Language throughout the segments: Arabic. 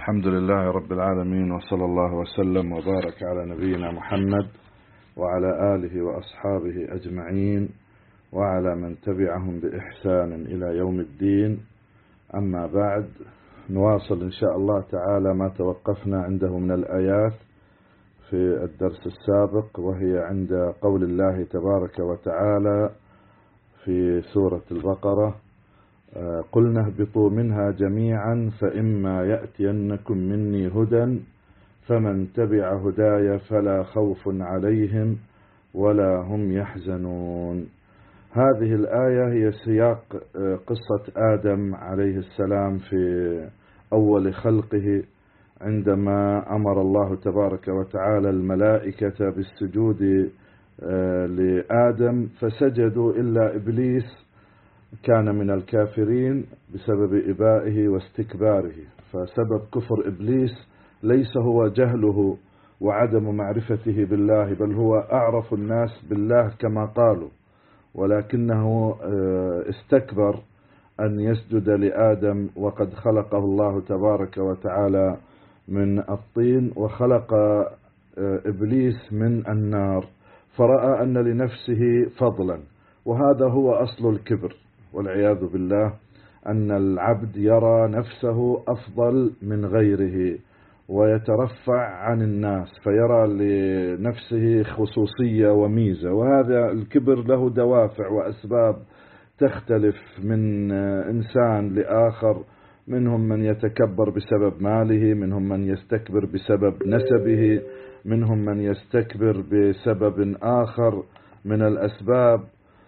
الحمد لله رب العالمين، وصلى الله وسلم وبارك على نبينا محمد وعلى آله وأصحابه أجمعين وعلى من تبعهم بإحسان إلى يوم الدين. أما بعد، نواصل إن شاء الله تعالى ما توقفنا عنده من الآيات في الدرس السابق، وهي عند قول الله تبارك وتعالى في سورة البقرة: قلنا اهبطوا منها جميعا فإما يأتينكم مني هدى فمن تبع هداي فلا خوف عليهم ولا هم يحزنون. هذه الآية هي سياق قصة آدم عليه السلام في أول خلقه، عندما أمر الله تبارك وتعالى الملائكة بالسجود لآدم فسجدوا إلا إبليس كان من الكافرين بسبب إبائه واستكباره. فسبب كفر إبليس ليس هو جهله وعدم معرفته بالله، بل هو أعرف الناس بالله كما قالوا، ولكنه استكبر أن يسجد لآدم وقد خلقه الله تبارك وتعالى من الطين وخلق إبليس من النار، فرأى أن لنفسه فضلا، وهذا هو أصل الكبر والعياذ بالله، أن العبد يرى نفسه أفضل من غيره ويترفع عن الناس، فيرى لنفسه خصوصية وميزة. وهذا الكبر له دوافع وأسباب تختلف من إنسان لآخر، منهم من يتكبر بسبب ماله، منهم من يستكبر بسبب نسبه، منهم من يستكبر بسبب آخر من الأسباب.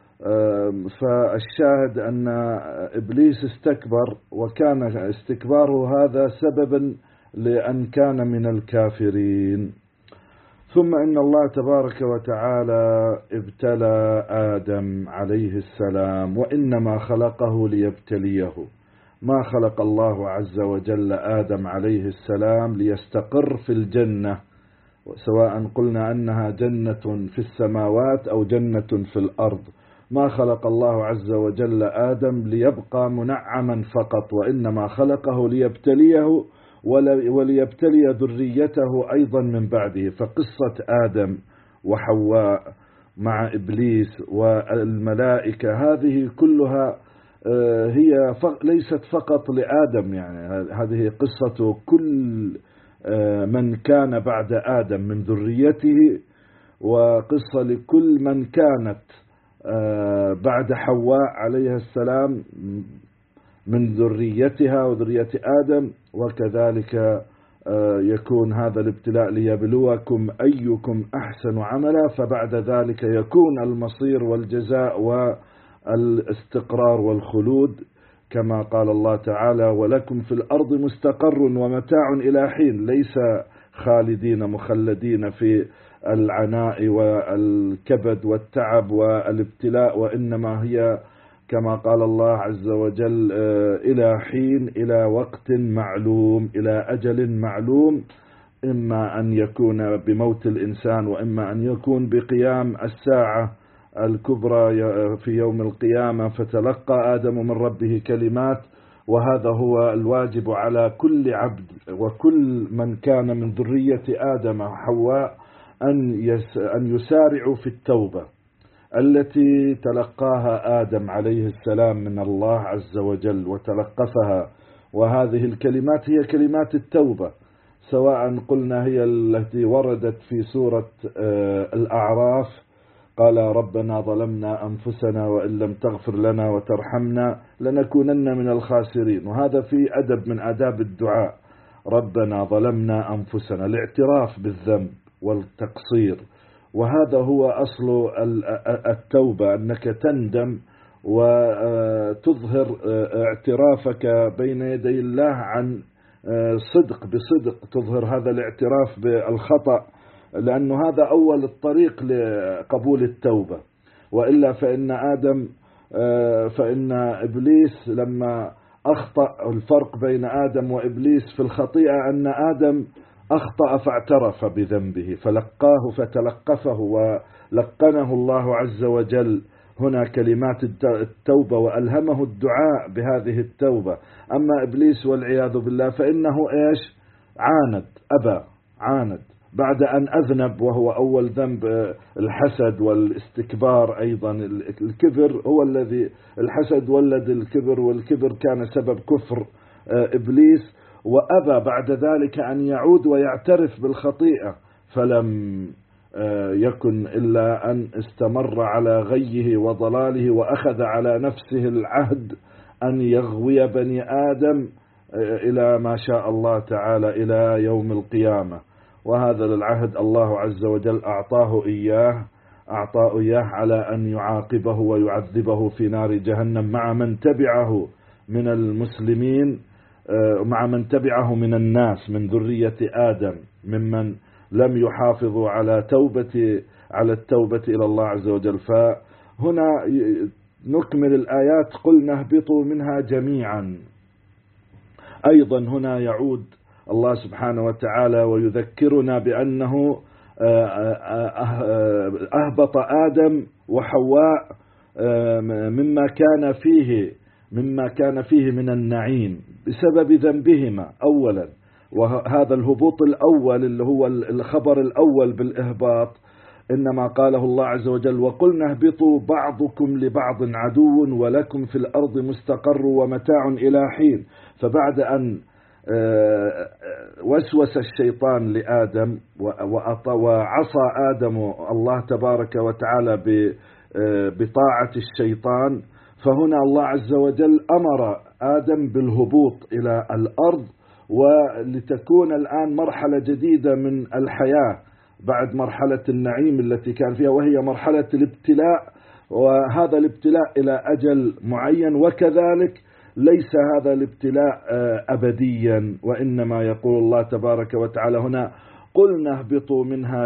فالشاهد أن إبليس استكبر، وكان استكباره هذا سببا لأن كان من الكافرين. ثم إن الله تبارك وتعالى ابتلى آدم عليه السلام، وإنما خلقه ليبتليه. ما خلق الله عز وجل آدم عليه السلام ليستقر في الجنة، سواء قلنا أنها جنة في السماوات أو جنة في الأرض. ما خلق الله عز وجل آدم ليبقى منعما فقط، وإنما خلقه ليبتليه وليبتلي ذريته أيضا من بعده. فقصة آدم وحواء مع إبليس والملائكة هذه كلها هي ليست فقط لآدم، يعني هذه قصة كل من كان بعد آدم من ذريته، وقصة لكل من كانت بعد حواء عليها السلام من ذريتها وذرية آدم. وكذلك يكون هذا الابتلاء ليبلوكم أيكم أحسن عملا، فبعد ذلك يكون المصير والجزاء والاستقرار والخلود، كما قال الله تعالى: ولكم في الأرض مستقر ومتاع إلى حين. ليس خالدين مخلدين في العناء والكبد والتعب والابتلاء، وإنما هي كما قال الله عز وجل: إلى حين، إلى وقت معلوم، إلى أجل معلوم، إما أن يكون بموت الإنسان، وإما أن يكون بقيام الساعة الكبرى في يوم القيامة. فتلقى آدم من ربه كلمات، وهذا هو الواجب على كل عبد وكل من كان من ذرية آدم وحواء، أن يسارعوا في التوبة التي تلقاها آدم عليه السلام من الله عز وجل وتلقفها. وهذه الكلمات هي كلمات التوبة، سواء قلنا هي التي وردت في سورة الأعراف: قال ربنا ظلمنا أنفسنا وإن لم تغفر لنا وترحمنا لنكونن من الخاسرين. وهذا في أدب من آداب الدعاء: ربنا ظلمنا أنفسنا، الاعتراف بالذنب والتقصير. وهذا هو أصل التوبة، أنك تندم وتظهر اعترافك بين يدي الله عن بصدق تظهر هذا الاعتراف بالخطأ، لأنه هذا أول الطريق لقبول التوبة. وإلا فإن إبليس لما أخطأ، الفرق بين آدم وإبليس في الخطيئة أن آدم أخطأ فاعترف بذنبه فلقاه فتلقفه، ولقنه الله عز وجل هنا كلمات التوبة وألهمه الدعاء بهذه التوبة. أما إبليس والعياذ بالله فإنه عاند بعد أن أذنب، وهو أول ذنب الحسد والاستكبار. أيضا الكبر هو الذي، الحسد ولد الكبر، والكبر كان سبب كفر إبليس، وأبى بعد ذلك أن يعود ويعترف بالخطيئة، فلم يكن إلا أن استمر على غيه وضلاله، وأخذ على نفسه العهد أن يغوي بني آدم إلى ما شاء الله تعالى إلى يوم القيامة. وهذا العهد الله عز وجل أعطاه إياه على أن يعاقبه ويعذبه في نار جهنم مع من تبعه من المسلمين، مع من تبعه من الناس من ذرية آدم، ممن لم يحافظوا على التوبة إلى الله عز وجل. فهنا نكمل الآيات: قلنا اهبطوا منها جميعا. أيضا هنا يعود الله سبحانه وتعالى ويذكرنا بأنه أهبط آدم وحواء مما كان فيه من النعيم بسبب ذنبهما أولا. وهذا الهبوط الأول اللي هو الخبر الأول بالإهباط، إنما قاله الله عز وجل: وقلنا اهبطوا بعضكم لبعض عدو ولكم في الأرض مستقر ومتاع إلى حين. فبعد أن وسوس الشيطان لآدم وعصى آدم الله تبارك وتعالى بطاعة الشيطان، فهنا الله عز وجل أمر آدم بالهبوط إلى الأرض، ولتكون الآن مرحلة جديدة من الحياة بعد مرحلة النعيم التي كان فيها، وهي مرحلة الابتلاء. وهذا الابتلاء إلى أجل معين، وكذلك ليس هذا الابتلاء أبديا، وإنما يقول الله تبارك وتعالى هنا: قلنا اهبطوا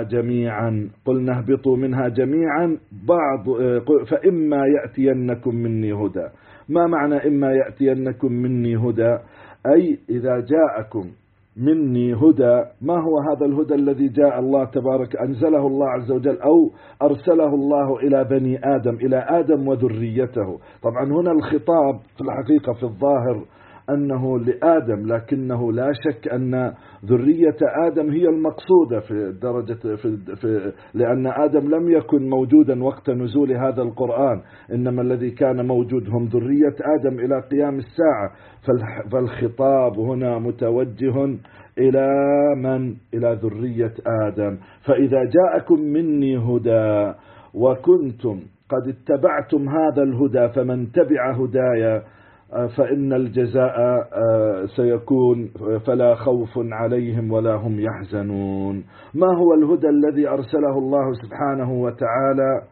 منها جميعا فإما يأتينكم مني هدى. ما معنى إما يأتينكم مني هدى؟ أي إذا جاءكم مني هدى. ما هو هذا الهدى الذي جاء الله تبارك أنزله الله عز وجل أو أرسله الله إلى بني آدم، إلى آدم وذريته؟ طبعا هنا الخطاب في الحقيقة في الظاهر أنه لآدم، لكنه لا شك أن ذرية آدم هي المقصودة في درجة لأن آدم لم يكن موجودا وقت نزول هذا القرآن، إنما الذي كان موجود هم ذرية آدم إلى قيام الساعة. فالخطاب هنا متوجه إلى من؟ إلى ذرية آدم. فإذا جاءكم مني هدى وكنتم قد اتبعتم هذا الهدى فمن تبع هدايا فإن الجزاء سيكون فلا خوف عليهم ولا هم يحزنون. ما هو الهدى الذي أرسله الله سبحانه وتعالى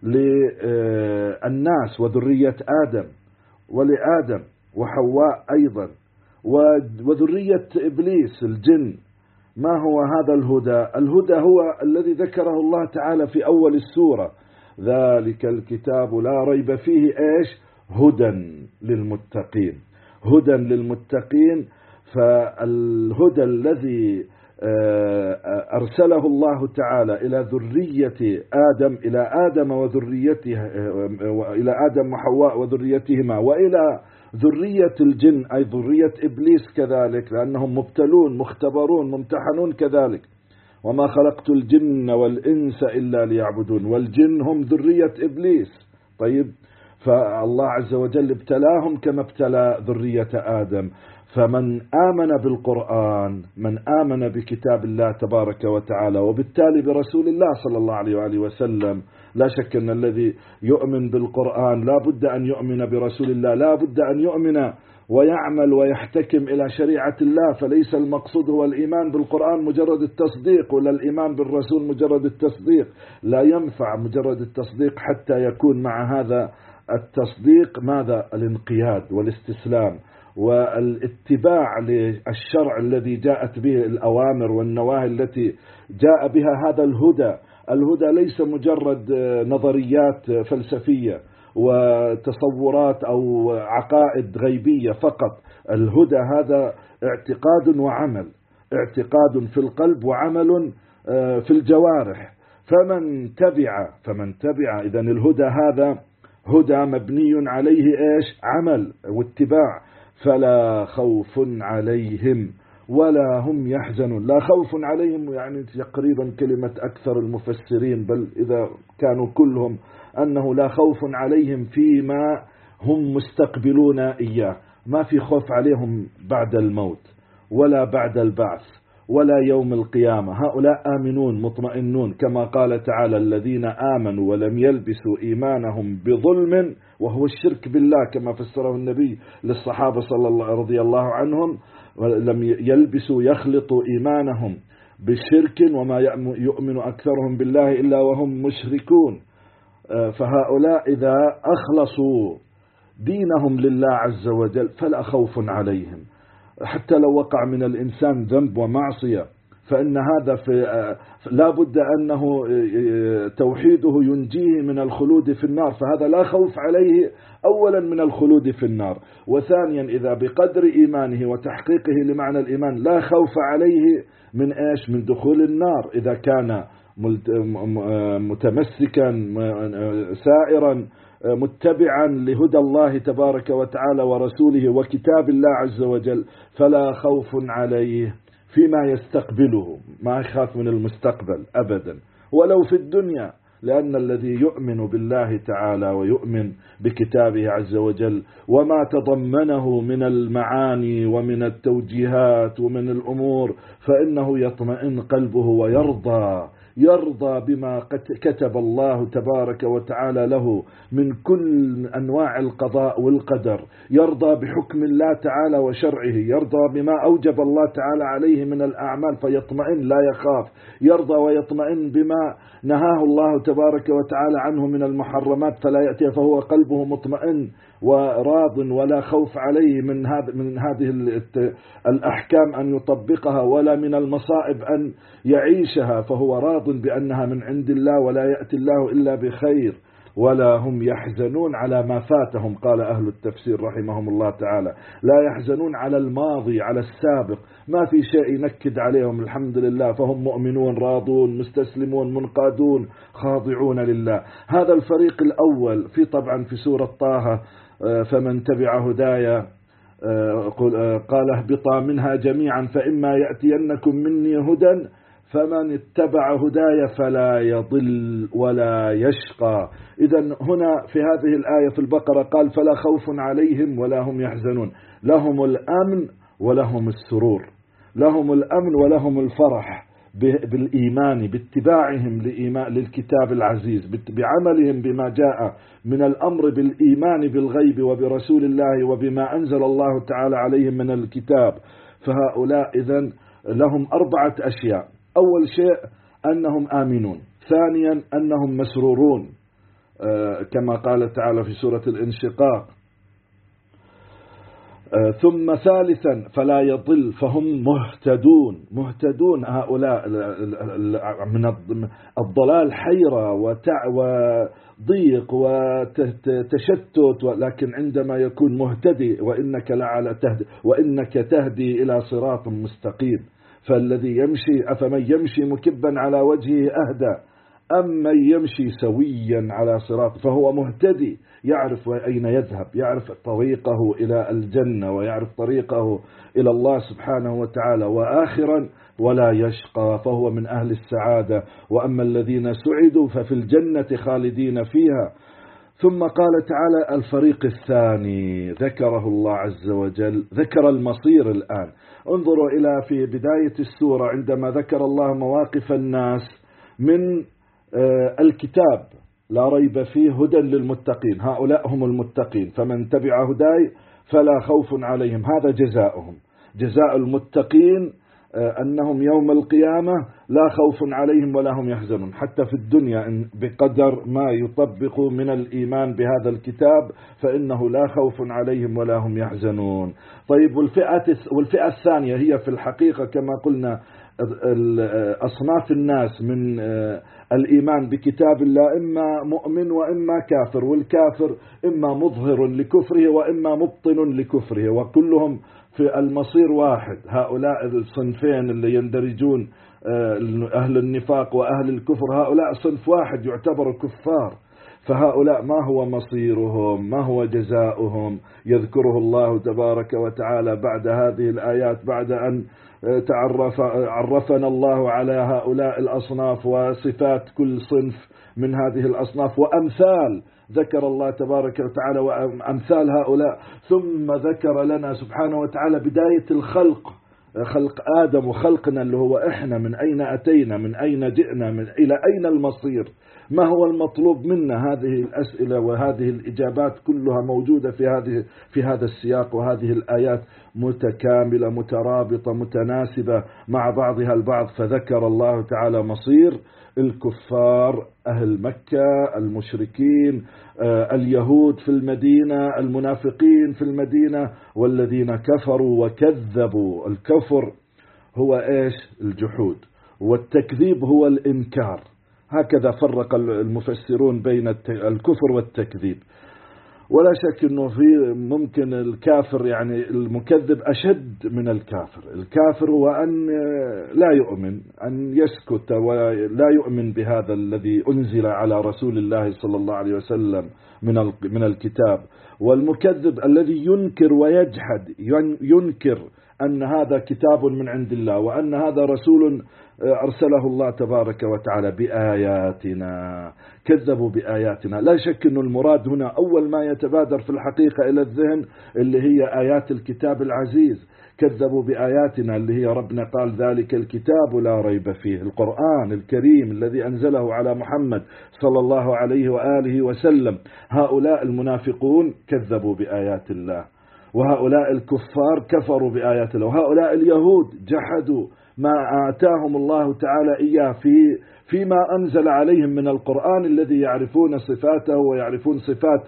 للناس وذرية آدم ولآدم وحواء أيضا وذرية إبليس الجن؟ ما هو هذا الهدى؟ الهدى هو الذي ذكره الله تعالى في أول السورة: ذلك الكتاب لا ريب فيه إيش؟ هدى للمتقين. هدى للمتقين. فالهدى الذي أرسله الله تعالى إلى ذرية آدم، إلى آدم وذريته، إلى آدم وحواء وذريتهما، وإلى ذرية الجن أي ذرية إبليس كذلك، لأنهم مبتلون مختبرون ممتحنون كذلك. وما خلقت الجن والإنس إلا ليعبدون، والجن هم ذرية إبليس. طيب، فالله عز وجل ابتلاهم كما ابتلى ذرية آدم. فمن آمن بالقرآن، من آمن بكتاب الله تبارك وتعالى وبالتالي برسول الله صلى الله عليه وآله وسلم، لا شك أن الذي يؤمن بالقرآن لا بد أن يؤمن برسول الله، لا بد أن يؤمن ويعمل ويحتكم إلى شريعة الله. فليس المقصود هو الإيمان بالقرآن مجرد التصديق، ولا الإيمان بالرسول مجرد التصديق. لا ينفع مجرد التصديق، حتى يكون مع هذا التصديق ماذا؟ الانقياد والاستسلام والاتباع للشرع الذي جاءت به الأوامر والنواهي التي جاء بها هذا الهدى. الهدى ليس مجرد نظريات فلسفية وتصورات أو عقائد غيبية فقط. الهدى هذا اعتقاد وعمل، اعتقاد في القلب وعمل في الجوارح. فمن تبع إذن الهدى هذا هدى مبني عليه إيش؟ عمل واتباع. فلا خوف عليهم ولا هم يحزنون. لا خوف عليهم يعني تقريبا كلمة أكثر المفسرين، بل إذا كانوا كلهم، أنه لا خوف عليهم فيما هم مستقبلون إياه. ما في خوف عليهم بعد الموت ولا بعد البعث ولا يوم القيامة. هؤلاء آمنون مطمئنون، كما قال تعالى: الذين آمنوا ولم يلبسوا إيمانهم بظلم، وهو الشرك بالله، كما فسره النبي للصحابة رضي الله عنهم: لم يلبسوا يخلطوا إيمانهم بشرك وما يؤمن أكثرهم بالله إلا وهم مشركون. فهؤلاء إذا أخلصوا دينهم لله عز وجل فلا خوف عليهم، حتى لو وقع من الإنسان ذنب ومعصية، فإن هذا لا بد أنه توحيده ينجيه من الخلود في النار، فهذا لا خوف عليه أولا من الخلود في النار، وثانيا إذا بقدر إيمانه وتحقيقه لمعنى الإيمان لا خوف عليه من إيش؟ من دخول النار، إذا كان متمسكا سائرا متبعا لهدى الله تبارك وتعالى ورسوله وكتاب الله عز وجل، فلا خوف عليه فيما يستقبله، ما يخاف من المستقبل أبدا ولو في الدنيا، لأن الذي يؤمن بالله تعالى ويؤمن بكتابه عز وجل وما تضمنه من المعاني ومن التوجيهات ومن الأمور، فإنه يطمئن قلبه ويرضى بما كتب الله تبارك وتعالى له من كل أنواع القضاء والقدر، يرضى بحكم الله تعالى وشرعه، يرضى بما أوجب الله تعالى عليه من الأعمال فيطمئن لا يخاف، يرضى ويطمئن بما نهاه الله تبارك وتعالى عنه من المحرمات فلا يأتي، فهو قلبه مطمئن وراض ولا خوف عليه من هذه الأحكام أن يطبقها ولا من المصائب أن يعيشها، فهو راض بأنها من عند الله ولا يأتي الله إلا بخير، ولا هم يحزنون على ما فاتهم. قال أهل التفسير رحمهم الله تعالى: لا يحزنون على الماضي على السابق، ما في شيء ينكد عليهم، الحمد لله، فهم مؤمنون راضون مستسلمون منقادون خاضعون لله. هذا الفريق الأول طبعا في سورة طه: فمن تبع هدايا قال اهبطا منها جميعا فإما يأتينكم مني هدى فمن اتبع هدايا فلا يضل ولا يشقى. إذن هنا في هذه الآية في البقرة قال: فلا خوف عليهم ولا هم يحزنون، لهم الأمن ولهم السرور، لهم الأمن ولهم الفرح بالإيمان، باتباعهم للكتاب العزيز، بعملهم بما جاء من الأمر بالإيمان بالغيب وبرسول الله وبما أنزل الله تعالى عليهم من الكتاب. فهؤلاء إذن لهم 4 أشياء: أول شيء أنهم آمنون، ثانيا أنهم مسرورون كما قال تعالى في سورة الانشقاق، ثم ثالثا فلا يضل فهم مهتدون. هؤلاء من الضلال حيرة وضيق وتشتت، لكن عندما يكون مهتدي وإنك تهدي إلى صراط مستقيم، فالذي يمشي أفمن يمشي مكبا على وجهه أهدى أم من يمشي سويا على صراط، فهو مهتدي، يعرف أين يذهب، يعرف طريقه إلى الجنة ويعرف طريقه إلى الله سبحانه وتعالى، وآخرا ولا يشقى فهو من أهل السعادة، وأما الذين سعدوا ففي الجنة خالدين فيها. ثم قال تعالى الفريق الثاني ذكره الله عز وجل، ذكر المصير الآن. انظروا إلى في بداية السورة عندما ذكر الله مواقف الناس من الكتاب لا ريب فيه هدى للمتقين، هؤلاء هم المتقين، فمن تبع هداي فلا خوف عليهم، هذا جزاؤهم، جزاء المتقين أنهم يوم القيامة لا خوف عليهم ولا هم يحزنون، حتى في الدنيا بقدر ما يطبقوا من الإيمان بهذا الكتاب فإنه لا خوف عليهم ولا هم يحزنون. طيب والفئة الثانية هي في الحقيقة كما قلنا أصناف الناس من الإيمان بكتاب الله، إما مؤمن وإما كافر، والكافر إما مظهر لكفره وإما مبطن لكفره، وكلهم في المصير واحد. هؤلاء الصنفين اللي يندرجون أهل النفاق وأهل الكفر هؤلاء صنف واحد يعتبروا كفار، فهؤلاء ما هو مصيرهم؟ ما هو جزاؤهم؟ يذكره الله تبارك وتعالى بعد هذه الآيات، بعد أن عرفنا الله على هؤلاء الأصناف وصفات كل صنف من هذه الأصناف وأمثال، ذكر الله تبارك وتعالى وأمثال هؤلاء، ثم ذكر لنا سبحانه وتعالى بداية الخلق، خلق آدم وخلقنا اللي هو إحنا، من أين أتينا، من أين جئنا، إلى أين المصير، ما هو المطلوب منا. هذه الأسئلة وهذه الإجابات كلها موجودة في هذا السياق، وهذه الآيات متكاملة مترابطة متناسبة مع بعضها البعض. فذكر الله تعالى مصير الكفار، أهل مكة، المشركين، اليهود في المدينة، المنافقين في المدينة، والذين كفروا وكذبوا. الكفر هو إيش؟ الجحود، والتكذيب هو الإنكار. هكذا فرق المفسرون بين الكفر والتكذيب. ولا شك أنه في ممكن الكافر يعني المكذب أشد من الكافر. الكافر هو أن لا يؤمن، أن يسكت ولا يؤمن بهذا الذي أنزل على رسول الله صلى الله عليه وسلم من الكتاب. والمكذب الذي ينكر ويجحد، ينكر أن هذا كتاب من عند الله، وأن هذا رسول أرسله الله تبارك وتعالى بآياتنا. كذبوا بآياتنا. لا شك أن المراد هنا أول ما يتبادر في الحقيقة إلى الذهن اللي هي آيات الكتاب العزيز. كذبوا بآياتنا اللي هي ربنا قال ذلك الكتاب لا ريب فيه، القرآن الكريم الذي أنزله على محمد صلى الله عليه وآله وسلم. هؤلاء المنافقون كذبوا بآيات الله، وهؤلاء الكفار كفروا بآيات الله، وهؤلاء اليهود جحدوا ما آتاهم الله تعالى إياه فيما أنزل عليهم من القرآن الذي يعرفون صفاته ويعرفون صفات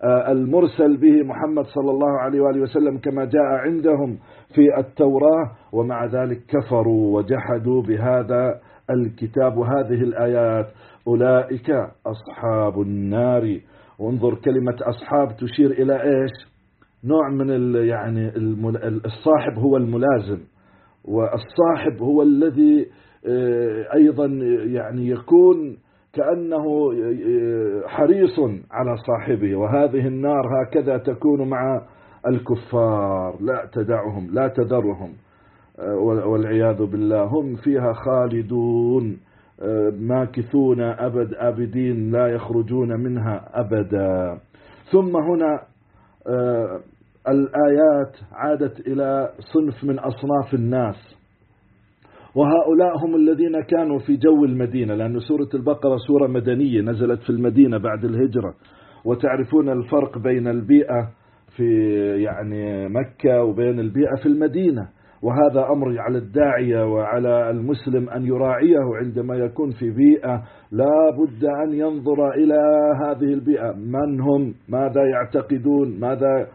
المرسل به محمد صلى الله عليه وآله وسلم كما جاء عندهم في التوراة. ومع ذلك كفروا وجحدوا بهذا الكتاب وهذه الآيات. أولئك أصحاب النار. وانظر كلمة أصحاب تشير إلى إيش؟ نوع من يعني الصاحب هو الملازم، والصاحب هو الذي أيضا يعني يكون كأنه حريص على صاحبه. وهذه النار هكذا تكون مع الكفار، لا تدعهم، لا تذرهم، والعياذ بالله. هم فيها خالدون ماكثون أبد آبدين، لا يخرجون منها أبدا. ثم هنا الآيات عادت إلى صنف من أصناف الناس، وهؤلاء هم الذين كانوا في جو المدينة، لأن سورة البقرة سورة مدنية نزلت في المدينة بعد الهجرة. وتعرفون الفرق بين البيئة في يعني مكة وبين البيئة في المدينة، وهذا أمر على الداعية وعلى المسلم أن يراعيه عندما يكون في بيئة. لا بد أن ينظر إلى هذه البيئة، من هم، ماذا يعتقدون، ماذا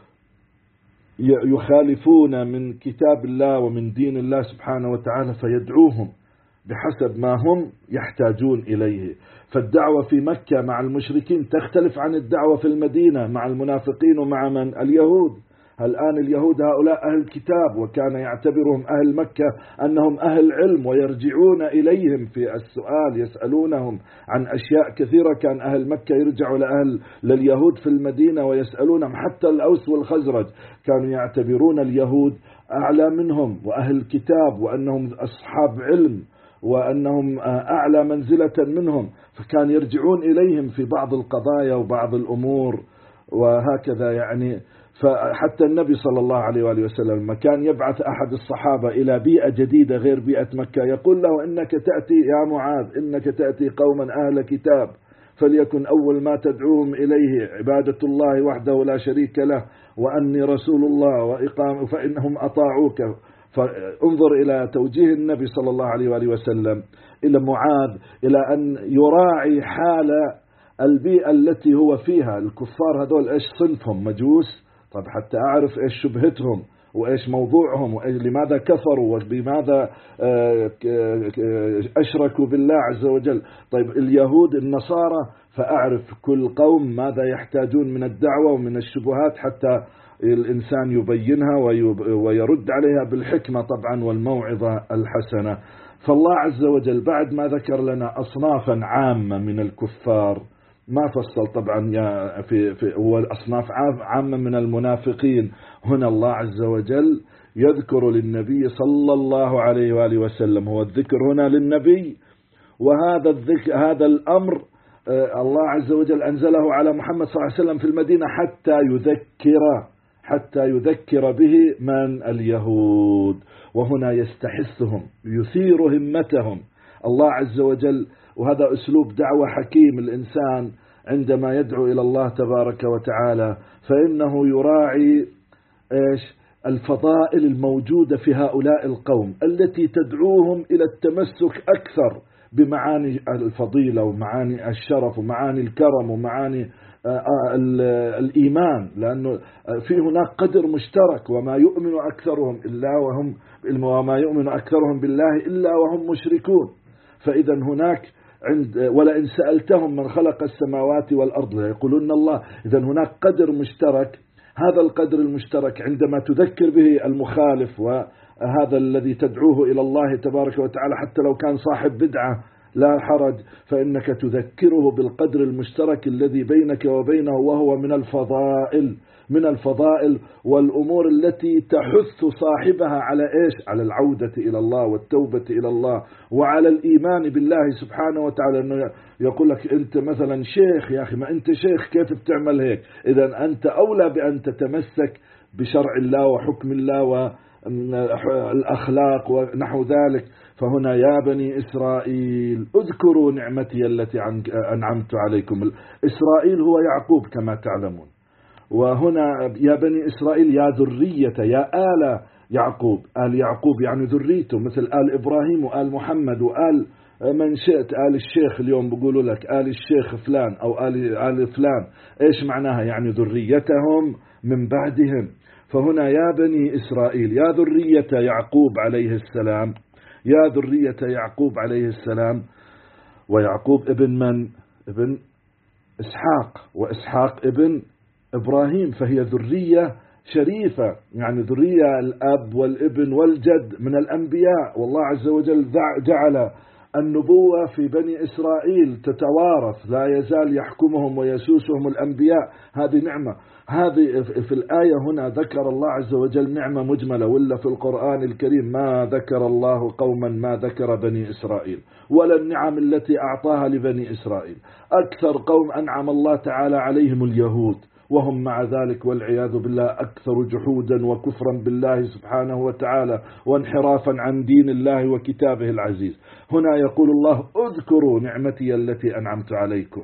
يخالفون من كتاب الله ومن دين الله سبحانه وتعالى، فيدعوهم بحسب ما هم يحتاجون إليه. فالدعوة في مكة مع المشركين تختلف عن الدعوة في المدينة مع المنافقين ومع من؟ اليهود. الآن اليهود هؤلاء أهل الكتاب، وكان يعتبرهم أهل مكة أنهم أهل علم، ويرجعون إليهم في السؤال، يسألونهم عن أشياء كثيرة. كان أهل مكة يرجعوا لليهود في المدينة ويسألونهم. حتى الأوس والخزرج كانوا يعتبرون اليهود أعلى منهم وأهل الكتاب، وأنهم أصحاب علم، وأنهم أعلى منزلة منهم، فكان يرجعون إليهم في بعض القضايا وبعض الأمور وهكذا يعني. فحتى النبي صلى الله عليه وآله وسلم لما كان يبعث أحد الصحابة إلى بيئة جديدة غير بيئة مكة يقول له: إنك تأتي يا معاذ، إنك تأتي قوما أهل كتاب، فليكن أول ما تدعوهم إليه عبادة الله وحده لا شريك له، وأني رسول الله، وإقام فإنهم أطاعوك. فانظر إلى توجيه النبي صلى الله عليه وآله وسلم إلى معاذ، إلى أن يراعي حال البيئة التي هو فيها. الكفار هذول إيش صنفهم؟ مجوس. طب حتى أعرف إيش شبهتهم وإيش موضوعهم ولماذا كفروا وبماذا أشركوا بالله عز وجل. طيب اليهود النصارى، فأعرف كل قوم ماذا يحتاجون من الدعوة ومن الشبهات حتى الإنسان يبينها ويرد عليها بالحكمة طبعا والموعظة الحسنة. فالله عز وجل بعد ما ذكر لنا أصنافا عامة من الكفار ما فصل طبعا في هو أصناف عامة من المنافقين. هنا الله عز وجل يذكر للنبي صلى الله عليه وآله وسلم، هو الذكر هنا للنبي، وهذا الذكر هذا الأمر الله عز وجل أنزله على محمد صلى الله عليه وسلم في المدينة حتى يذكر به من اليهود، وهنا يستحثهم يثير همتهم الله عز وجل. وهذا أسلوب دعوة حكيم. الإنسان عندما يدعو إلى الله تبارك وتعالى فإنه يراعي الفضائل الموجودة في هؤلاء القوم التي تدعوهم إلى التمسك أكثر بمعاني الفضيلة ومعاني الشرف ومعاني الكرم ومعاني الإيمان، لأنه في هناك قدر مشترك، وما يؤمن أكثرهم بالله إلا وهم مشركون. فإذا هناك ولئن سألتهم من خلق السماوات والأرض ليقولون الله. إذا هناك قدر مشترك، هذا القدر المشترك عندما تذكر به المخالف وهذا الذي تدعوه إلى الله تبارك وتعالى حتى لو كان صاحب بدعة لا حرج، فإنك تذكره بالقدر المشترك الذي بينك وبينه، وهو من الفضائل والأمور التي تحث صاحبها على على العودة إلى الله والتوبة إلى الله وعلى الإيمان بالله سبحانه وتعالى. أنه يقول لك أنت مثلا شيخ، يا أخي ما أنت شيخ كيف بتعمل هيك؟ إذا أنت أولى بأن تتمسك بشرع الله وحكم الله والأخلاق ونحو ذلك. فهنا يا بني إسرائيل اذكروا نعمتي التي أنعمت عليكم. إسرائيل هو يعقوب كما تعلمون، وهنا يا بني إسرائيل يا ذرية يا آل يعقوب. آل يعقوب يعني ذريته، مثل آل إبراهيم وآل محمد وآل من شئت. آل الشيخ اليوم بيقولوا لك آل الشيخ فلان أو آل فلان، إيش معناها؟ يعني ذريتهم من بعدهم. فهنا يا بني إسرائيل يا ذرية يعقوب عليه السلام، يا ذرية يعقوب عليه السلام. ويعقوب ابن من؟ ابن إسحاق، وإسحاق ابن إبراهيم، فهي ذرية شريفة، يعني ذرية الأب والابن والجد من الأنبياء. والله عز وجل جعل النبوة في بني إسرائيل تتوارث، لا يزال يحكمهم ويسوسهم الأنبياء. هذه نعمة. هذه في الآية هنا ذكر الله عز وجل نعمة مجملة، ولا في القرآن الكريم ما ذكر الله قوما ما ذكر بني إسرائيل، ولا النعم التي أعطاها لبني إسرائيل. أكثر قوم أنعم الله تعالى عليهم اليهود، وهم مع ذلك والعياذ بالله أكثر جحودا وكفرا بالله سبحانه وتعالى وانحرافا عن دين الله وكتابه العزيز. هنا يقول الله اذكروا نعمتي التي أنعمت عليكم،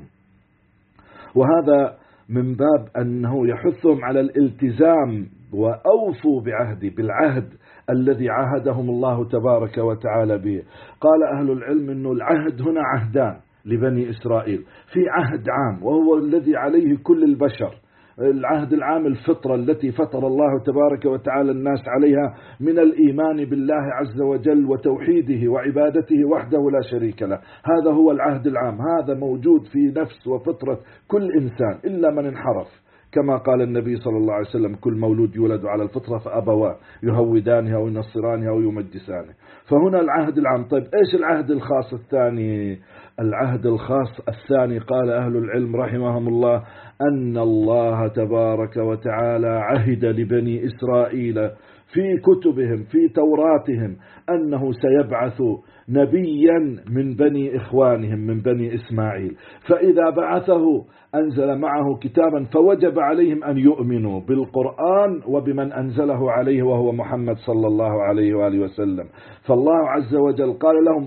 وهذا من باب أنه يحثهم على الالتزام وأوفوا بعهدي، بالعهد الذي عهدهم الله تبارك وتعالى به. قال أهل العلم أنه العهد هنا عهدان لبني إسرائيل، في عهد عام وهو الذي عليه كل البشر، العهد العام الفطرة التي فطر الله تبارك وتعالى الناس عليها من الإيمان بالله عز وجل وتوحيده وعبادته وحده لا شريك له. هذا هو العهد العام، هذا موجود في نفس وفطرة كل إنسان إلا من انحرف، كما قال النبي صلى الله عليه وسلم كل مولود يولد على الفطرة فأبواه يهودانه أو ينصرانه أو يمجسانه. فهنا العهد العام. طيب إيش العهد الخاص الثاني؟ العهد الخاص الثاني قال أهل العلم رحمهم الله أن الله تبارك وتعالى عهد لبني إسرائيل في كتبهم في توراتهم أنه سيبعث نبيا من بني إخوانهم من بني إسماعيل، فإذا بعثه أنزل معه كتابا فوجب عليهم أن يؤمنوا بالقرآن وبمن أنزله عليه وهو محمد صلى الله عليه وآله وسلم. فالله عز وجل قال لهم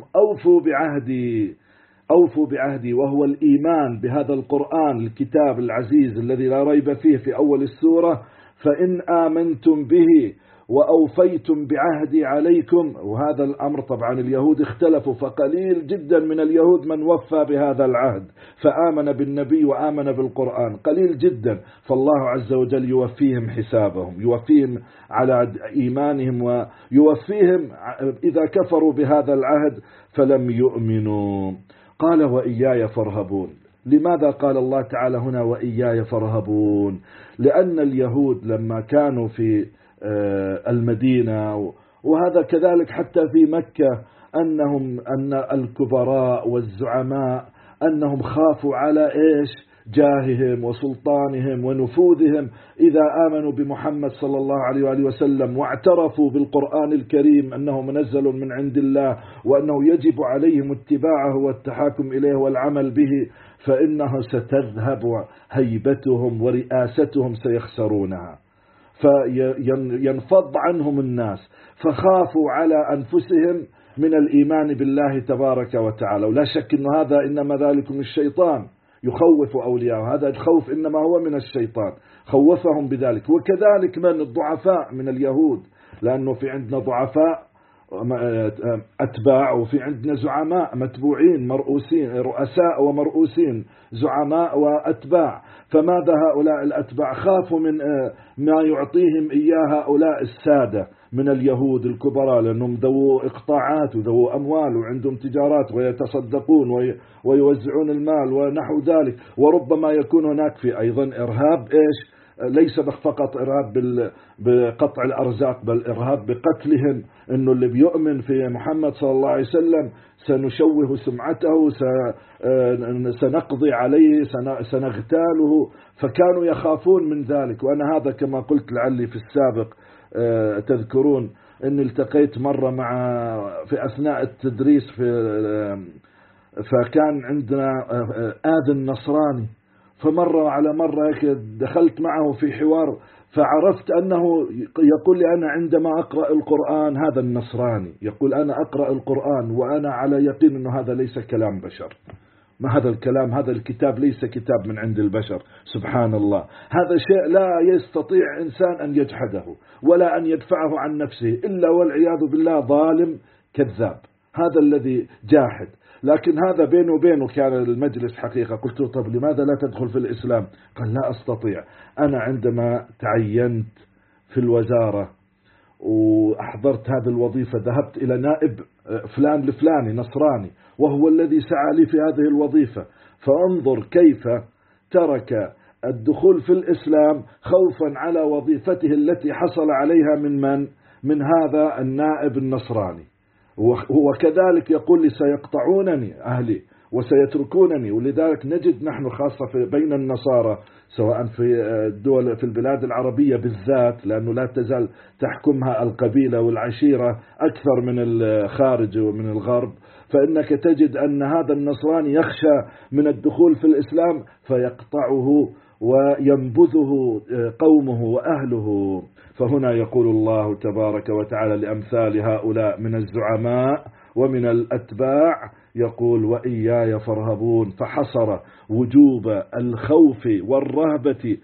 أوفوا بعهدي، وهو الإيمان بهذا القرآن الكتاب العزيز الذي لا ريب فيه في أول السورة. فإن آمنتم به وأوفيتم بعهدي عليكم. وهذا الأمر طبعا اليهود اختلفوا، فقليل جدا من اليهود من وفى بهذا العهد فآمن بالنبي وآمن بالقرآن، قليل جدا. فالله عز وجل يوفيهم حسابهم، يوفيهم على إيمانهم ويوفيهم إذا كفروا بهذا العهد فلم يؤمنوا. قال وإياي فارهبون. لماذا قال الله تعالى هنا وإياي فارهبون؟ لأن اليهود لما كانوا في المدينة، وهذا كذلك حتى في مكة، أن الكبراء والزعماء أنهم خافوا على إيش؟ جاههم وسلطانهم ونفوذهم إذا آمنوا بمحمد صلى الله عليه وآله وسلم واعترفوا بالقرآن الكريم أنه منزل من عند الله وأنه يجب عليهم اتباعه والتحاكم إليه والعمل به، فإنه ستذهب هيبتهم ورئاستهم سيخسرونها، فينفض عنهم الناس، فخافوا على أنفسهم من الإيمان بالله تبارك وتعالى. ولا شك أن هذا إنما ذلكم الشيطان يخوف أولياءه، هذا الخوف إنما هو من الشيطان خوفهم بذلك. وكذلك من الضعفاء من اليهود، لأنه في عندنا ضعفاء أتباع وفي عندنا زعماء متبوعين مرؤوسين، رؤساء ومرؤوسين، زعماء وأتباع. فماذا هؤلاء الأتباع؟ خافوا من ما يعطيهم إياه هؤلاء السادة من اليهود الكبراء، لأنهم ذو إقطاعات وذو أموال وعندهم تجارات ويتصدقون ويوزعون المال ونحو ذلك. وربما يكون هناك في أيضا إرهاب إيش؟ ليس فقط إرهاب بقطع الأرزاق، بل إرهاب بقتلهم. إنه اللي بيؤمن في محمد صلى الله عليه وسلم سنشوه سمعته، سنقضي عليه، سنغتاله. فكانوا يخافون من ذلك. وأنا هذا كما قلت لعلي في السابق تذكرون أني التقيت مرة في أثناء التدريس فكان عندنا آذن نصراني، فمرة على مرة دخلت معه في حوار، فعرفت أنه يقول لي أنا عندما أقرأ القرآن، هذا النصراني يقول أنا أقرأ القرآن وأنا على يقين أنه هذا ليس كلام بشر. ما هذا الكلام؟ هذا الكتاب ليس كتاب من عند البشر. سبحان الله، هذا شيء لا يستطيع إنسان أن يجحده ولا أن يدفعه عن نفسه إلا والعياذ بالله ظالم كذاب، هذا الذي جاحد. لكن هذا بينه وبينه كان المجلس حقيقة. قلت له طب لماذا لا تدخل في الإسلام؟ قال لا أستطيع. أنا عندما تعينت في الوزارة وأحضرت هذه الوظيفة ذهبت إلى نائب فلان الفلاني نصراني وهو الذي سعى لي في هذه الوظيفة، فانظر كيف ترك الدخول في الإسلام خوفا على وظيفته التي حصل عليها من هذا النائب النصراني. وكذلك يقول لي سيقطعونني أهلي وسيتركونني. ولذلك نجد نحن خاصة بين النصارى سواء في الدول في البلاد العربية بالذات، لأنه لا تزال تحكمها القبيلة والعشيرة أكثر من الخارج ومن الغرب، فإنك تجد أن هذا النصراني يخشى من الدخول في الإسلام فيقطعه وينبذه قومه وأهله. فهنا يقول الله تبارك وتعالى لأمثال هؤلاء من الزعماء ومن الأتباع، يقول وإياي فارهبون، فحصر وجوب الخوف والرهبة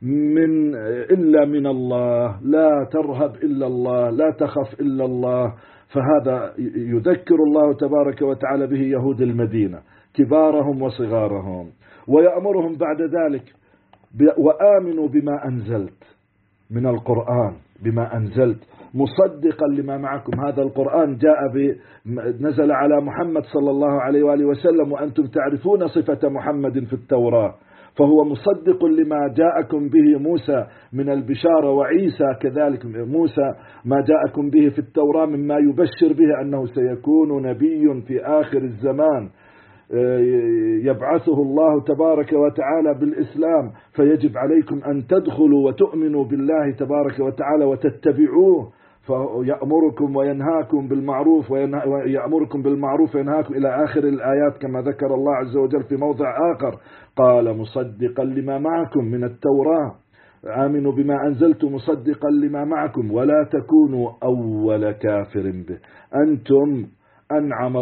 إلا من الله، لا ترهب إلا الله، لا تخف إلا الله. فهذا يذكر الله تبارك وتعالى به يهود المدينة كبارهم وصغارهم، ويأمرهم بعد ذلك وآمنوا بما أنزلت من القرآن، بما أنزلت مصدقا لما معكم. هذا القرآن نزل على محمد صلى الله عليه وآله وسلم، وأنتم تعرفون صفة محمد في التوراة، فهو مصدق لما جاءكم به موسى من البشارة، وعيسى كذلك موسى ما جاءكم به في التوراة مما يبشر به أنه سيكون نبي في آخر الزمان يبعثه الله تبارك وتعالى بالإسلام، فيجب عليكم أن تدخلوا وتؤمنوا بالله تبارك وتعالى وتتبعوه، فيأمركم وينهاكم بالمعروف ويأمركم بالمعروف وينهاكم إلى آخر الآيات كما ذكر الله عز وجل في موضع آخر. قال مصدقا لما معكم من التوراة، آمنوا بما أنزلت مصدقا لما معكم ولا تكونوا أول كافر به. أنتم أنعم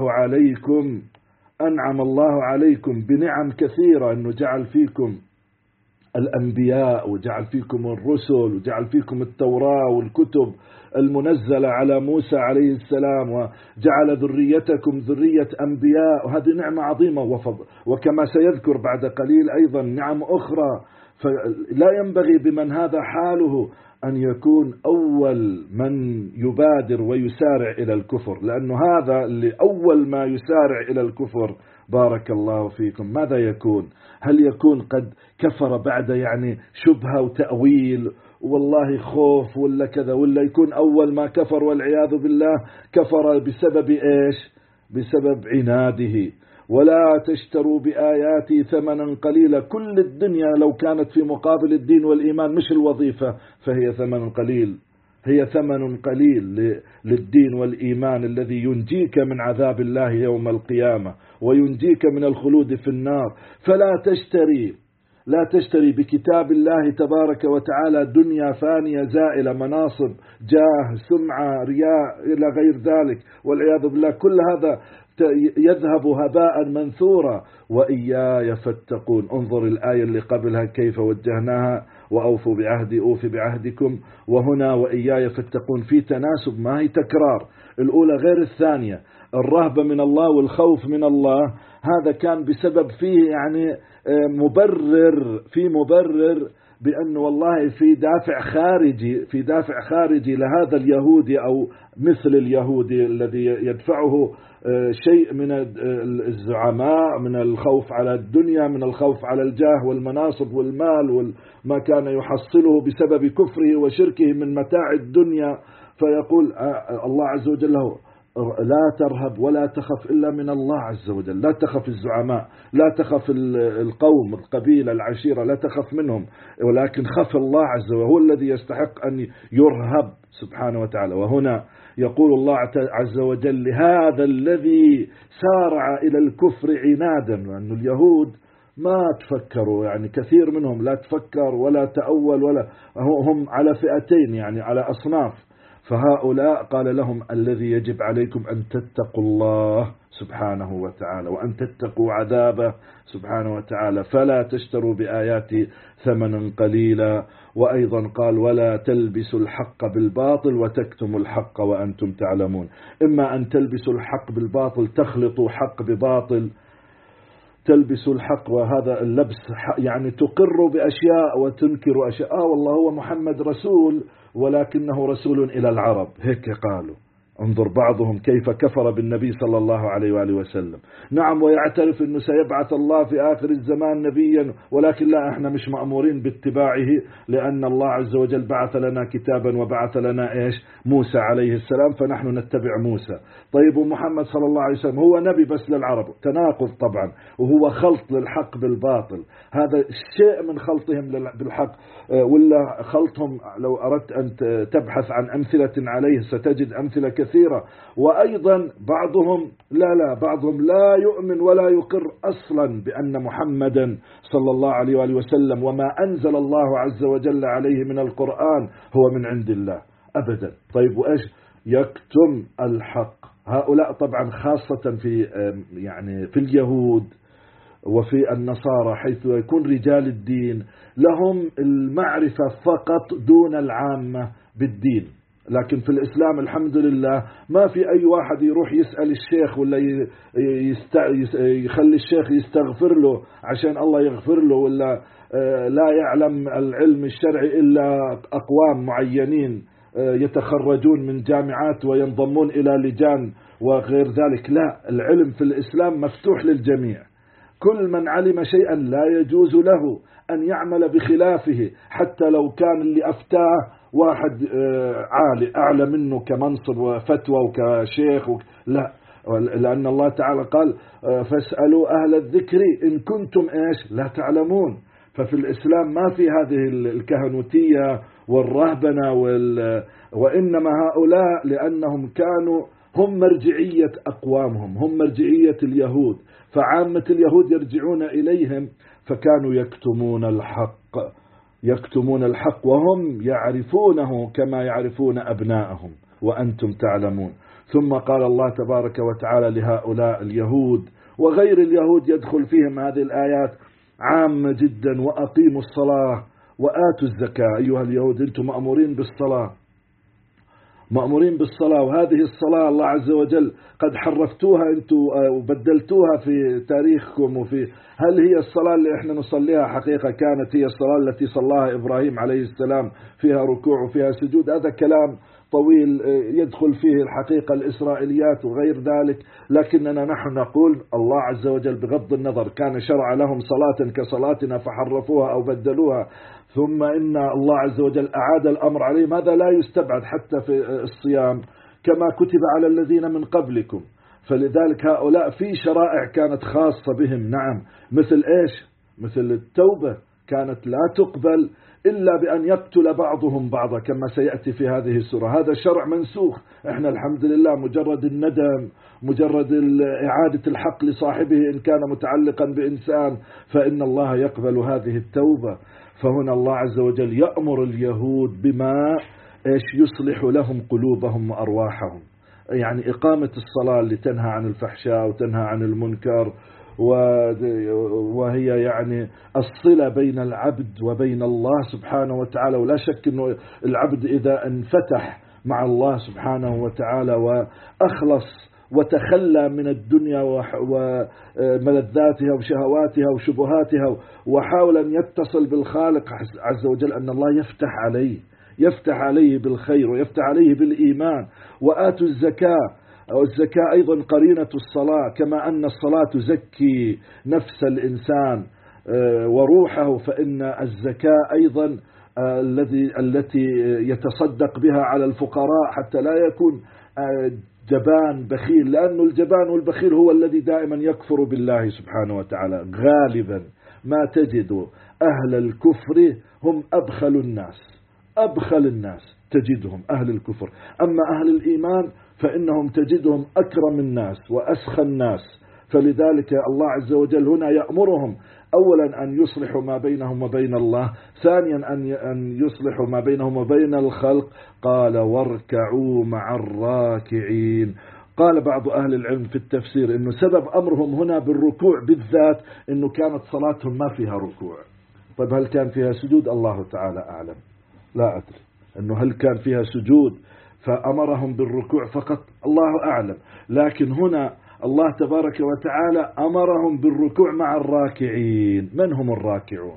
الله عليكم بنعم كثيرة، أنه جعل فيكم الأنبياء وجعل فيكم الرسل وجعل فيكم التوراة والكتب المنزلة على موسى عليه السلام، وجعل ذريتكم ذرية أنبياء، وهذه نعمة عظيمة وفضل. وكما سيذكر بعد قليل أيضا نعم أخرى، فلا ينبغي بمن هذا حاله أن يكون أول من يبادر ويسارع إلى الكفر، لأنه هذا اللي أول ما يسارع إلى الكفر بارك الله فيكم ماذا يكون؟ هل يكون قد كفر بعد يعني شبهة وتأويل والله خوف ولا كذا، ولا يكون أول ما كفر والعياذ بالله كفر بسبب إيش؟ بسبب عناده ولا تشتروا بآياتي ثمنا قليلا. كل الدنيا لو كانت في مقابل الدين والإيمان مش الوظيفة فهي ثمن قليل، هي ثمن قليل للدين والإيمان الذي ينجيك من عذاب الله يوم القيامة وينجيك من الخلود في النار. فلا تشتري بكتاب الله تبارك وتعالى دنيا فانية زائلة، مناصب، جاه، سمعة، رياء إلى غير ذلك، والعياذ بالله كل هذا يذهب هباء منثورا. وإياي فاتقون. انظر الآية اللي قبلها كيف وجهناها: وأوفوا بعهدي أوفي بعهدكم. وهنا وإياي فاتقون في تناسب، ما هي تكرار، الأولى غير الثانية. الرهبة من الله والخوف من الله هذا كان بسبب فيه يعني مبرر بأنه والله في دافع خارجي لهذا اليهودي أو مثل اليهودي الذي يدفعه شيء من الزعماء، من الخوف على الدنيا، من الخوف على الجاه والمناصب والمال وما كان يحصله بسبب كفره وشركه من متاع الدنيا. فيقول الله عز وجل له: لا ترهب ولا تخف إلا من الله عز وجل. لا تخف الزعماء، لا تخف القوم، القبيلة، العشيرة، لا تخف منهم، ولكن خف الله عز وجل، هو الذي يستحق أن يرهب سبحانه وتعالى. وهنا يقول الله عز وجل لهذا الذي سارع إلى الكفر عنادا، لأن اليهود ما تفكروا، يعني كثير منهم لا تفكر ولا تأول، ولا هم على فئتين، يعني على أصناف. فهؤلاء قال لهم: الذي يجب عليكم أن تتقوا الله سبحانه وتعالى وأن تتقوا عذابه سبحانه وتعالى، فلا تشتروا بآياتي ثمنا قليلا. وأيضا قال: ولا تلبسوا الحق بالباطل وتكتموا الحق وأنتم تعلمون. إما أن تلبسوا الحق بالباطل، تخلطوا حق بباطل، تلبسوا الحق، وهذا اللبس يعني تقر بأشياء وتنكر أشياء. والله هو محمد رسول ولكنه رسول إلى العرب، هيك قالوا. انظر بعضهم كيف كفر بالنبي صلى الله عليه وآله وسلم. نعم، ويعترف أنه سيبعث الله في آخر الزمان نبيا، ولكن لا، احنا مش مأمورين باتباعه، لأن الله عز وجل بعث لنا كتابا وبعث لنا ايش؟ موسى عليه السلام، فنحن نتبع موسى. طيب، ومحمد صلى الله عليه وسلم هو نبي بس للعرب، تناقض طبعا، وهو خلط للحق بالباطل. هذا شيء من خلطهم بالحق، ولا خلطهم لو أردت أن تبحث عن أمثلة عليه ستجد أمثلة كثيرة. وأيضا بعضهم لا يؤمن ولا يقر أصلا بأن محمدا صلى الله عليه وآله وسلم وما أنزل الله عز وجل عليه من القرآن هو من عند الله أبدا. طيب، وإيش؟ يكتم الحق. هؤلاء طبعا خاصة في اليهود وفي النصارى، حيث يكون رجال الدين لهم المعرفة فقط دون العامة بالدين. لكن في الإسلام الحمد لله ما في أي واحد يروح يسأل الشيخ ولا يخلي الشيخ يستغفر له عشان الله يغفر له، ولا لا يعلم العلم الشرعي إلا أقوام معينين يتخرجون من جامعات وينضمون إلى لجان وغير ذلك. لا، العلم في الإسلام مفتوح للجميع. كل من علم شيئا لا يجوز له أن يعمل بخلافه، حتى لو كان اللي أفتاه واحد عالي أعلى منه كمنصب وفتوى وكشيخ لا، لأن الله تعالى قال: فاسألوا أهل الذكر إن كنتم لا تعلمون. ففي الإسلام ما في هذه الكهنوتية والرهبنة وإنما هؤلاء لأنهم كانوا هم مرجعية أقوامهم، هم مرجعية اليهود، فعامة اليهود يرجعون إليهم، فكانوا يكتمون الحق وهم يعرفونه كما يعرفون أبناءهم وأنتم تعلمون. ثم قال الله تبارك وتعالى لهؤلاء اليهود وغير اليهود يدخل فيهم هذه الآيات عامة جدا: وأقيموا الصلاة وآتوا الزكاة. أيها اليهود، أنتم مأمورين بالصلاة، وهذه الصلاة الله عز وجل قد حرفتوها أنتم وبدلتوها في تاريخكم. هل هي الصلاة اللي احنا نصليها حقيقة كانت هي الصلاة التي صلاها إبراهيم عليه السلام فيها ركوع وفيها سجود؟ هذا كلام طويل يدخل فيه الحقيقة الإسرائيليات وغير ذلك، لكننا نحن نقول الله عز وجل بغض النظر كان شرع لهم صلاة كصلاتنا فحرفوها أو بدلوها، ثم إن الله عز وجل أعاد الأمر عليهم. هذا لا يستبعد حتى في الصيام كما كتب على الذين من قبلكم. فلذلك هؤلاء في شرائع كانت خاصة بهم. نعم، مثل إيش؟ مثل التوبة كانت لا تقبل إلا بأن يقتل بعضهم بعضا كما سيأتي في هذه السورة. هذا شرع منسوخ. احنا الحمد لله مجرد الندم، مجرد إعادة الحق لصاحبه إن كان متعلقا بإنسان، فإن الله يقبل هذه التوبة. فهنا الله عز وجل يأمر اليهود بما إيش؟ يصلح لهم قلوبهم وأرواحهم، يعني إقامة الصلاة اللي تنهى عن الفحشاء وتنهى عن المنكر، وهي يعني الصلة بين العبد وبين الله سبحانه وتعالى. ولا شك أنه العبد إذا انفتح مع الله سبحانه وتعالى وأخلص وتخلى من الدنيا وملذاتها وشهواتها وشبهاتها وحاول أن يتصل بالخالق عز وجل، أن الله يفتح عليه بالخير ويفتح عليه بالإيمان. وآتوا الزكاة، والزكاة أيضا قرينة الصلاة، كما أن الصلاة تزكي نفس الإنسان وروحه، فإن الزكاة أيضا التي يتصدق بها على الفقراء حتى لا يكون جبان بخيل، لأن الجبان والبخيل هو الذي دائما يكفر بالله سبحانه وتعالى. غالبا ما تجد أهل الكفر هم أبخل الناس تجدهم أهل الكفر. أما أهل الإيمان فإنهم تجدهم أكرم الناس وأسخى الناس. فلذلك الله عز وجل هنا يأمرهم أولا أن يصلحوا ما بينهم وبين الله، ثانيا أن يصلحوا ما بينهم وبين الخلق. قال واركعوا مع الراكعين. قال بعض أهل العلم في التفسير إنه سبب أمرهم هنا بالركوع بالذات إنه كانت صلاتهم ما فيها ركوع. طيب هل كان فيها سجود؟ الله تعالى أعلم، لا أدري إنه هل كان فيها سجود فأمرهم بالركوع فقط، الله أعلم. لكن هنا الله تبارك وتعالى أمرهم بالركوع مع الراكعين. من هم الراكعون؟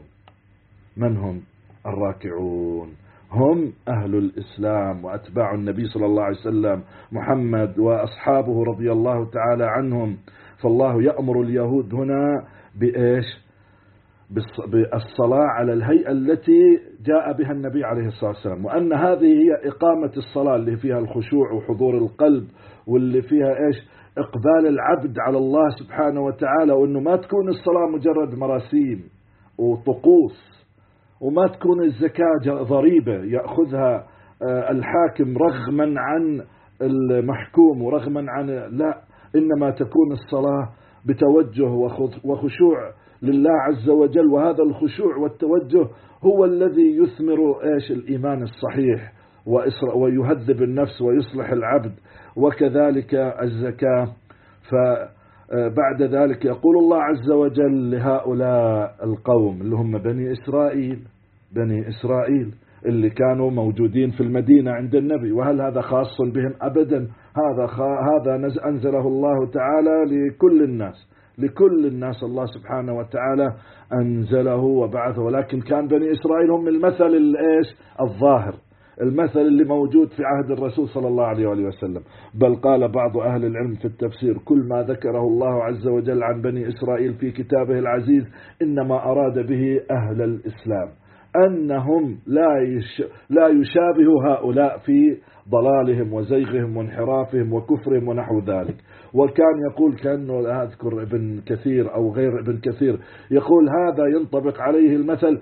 هم أهل الإسلام وأتباع النبي صلى الله عليه وسلم، محمد وأصحابه رضي الله تعالى عنهم. فالله يأمر اليهود هنا بإيش؟ بالصلاة على الهيئة التي جاء بها النبي عليه الصلاة والسلام، وأن هذه هي إقامة الصلاة اللي فيها الخشوع وحضور القلب، واللي فيها إيش؟ إقبال العبد على الله سبحانه وتعالى، وأنه ما تكون الصلاة مجرد مراسيم وطقوس، وما تكون الزكاة ضريبة يأخذها الحاكم رغما عن المحكوم ورغما عن، لا، إنما تكون الصلاة بتوجه وخشوع لله عز وجل. وهذا الخشوع والتوجه هو الذي يثمر إيش؟ الإيمان الصحيح ويهذب النفس ويصلح العبد. وكذلك الزكاة. فبعد ذلك يقول الله عز وجل لهؤلاء القوم اللي هم بني إسرائيل اللي كانوا موجودين في المدينة عند النبي. وهل هذا خاص بهم؟ أبدا، هذا أنزله الله تعالى لكل الناس الله سبحانه وتعالى أنزله وبعثه. ولكن كان بني إسرائيل هم المثل الظاهر، المثل اللي موجود في عهد الرسول صلى الله عليه وسلم. بل قال بعض أهل العلم في التفسير كل ما ذكره الله عز وجل عن بني إسرائيل في كتابه العزيز إنما أراد به أهل الإسلام، أنهم لا يشابه هؤلاء في ضلالهم وزيغهم وانحرافهم وكفرهم ونحو ذلك. وكان يقول، كأنه أذكر ابن كثير أو غير ابن كثير يقول هذا ينطبق عليه المثل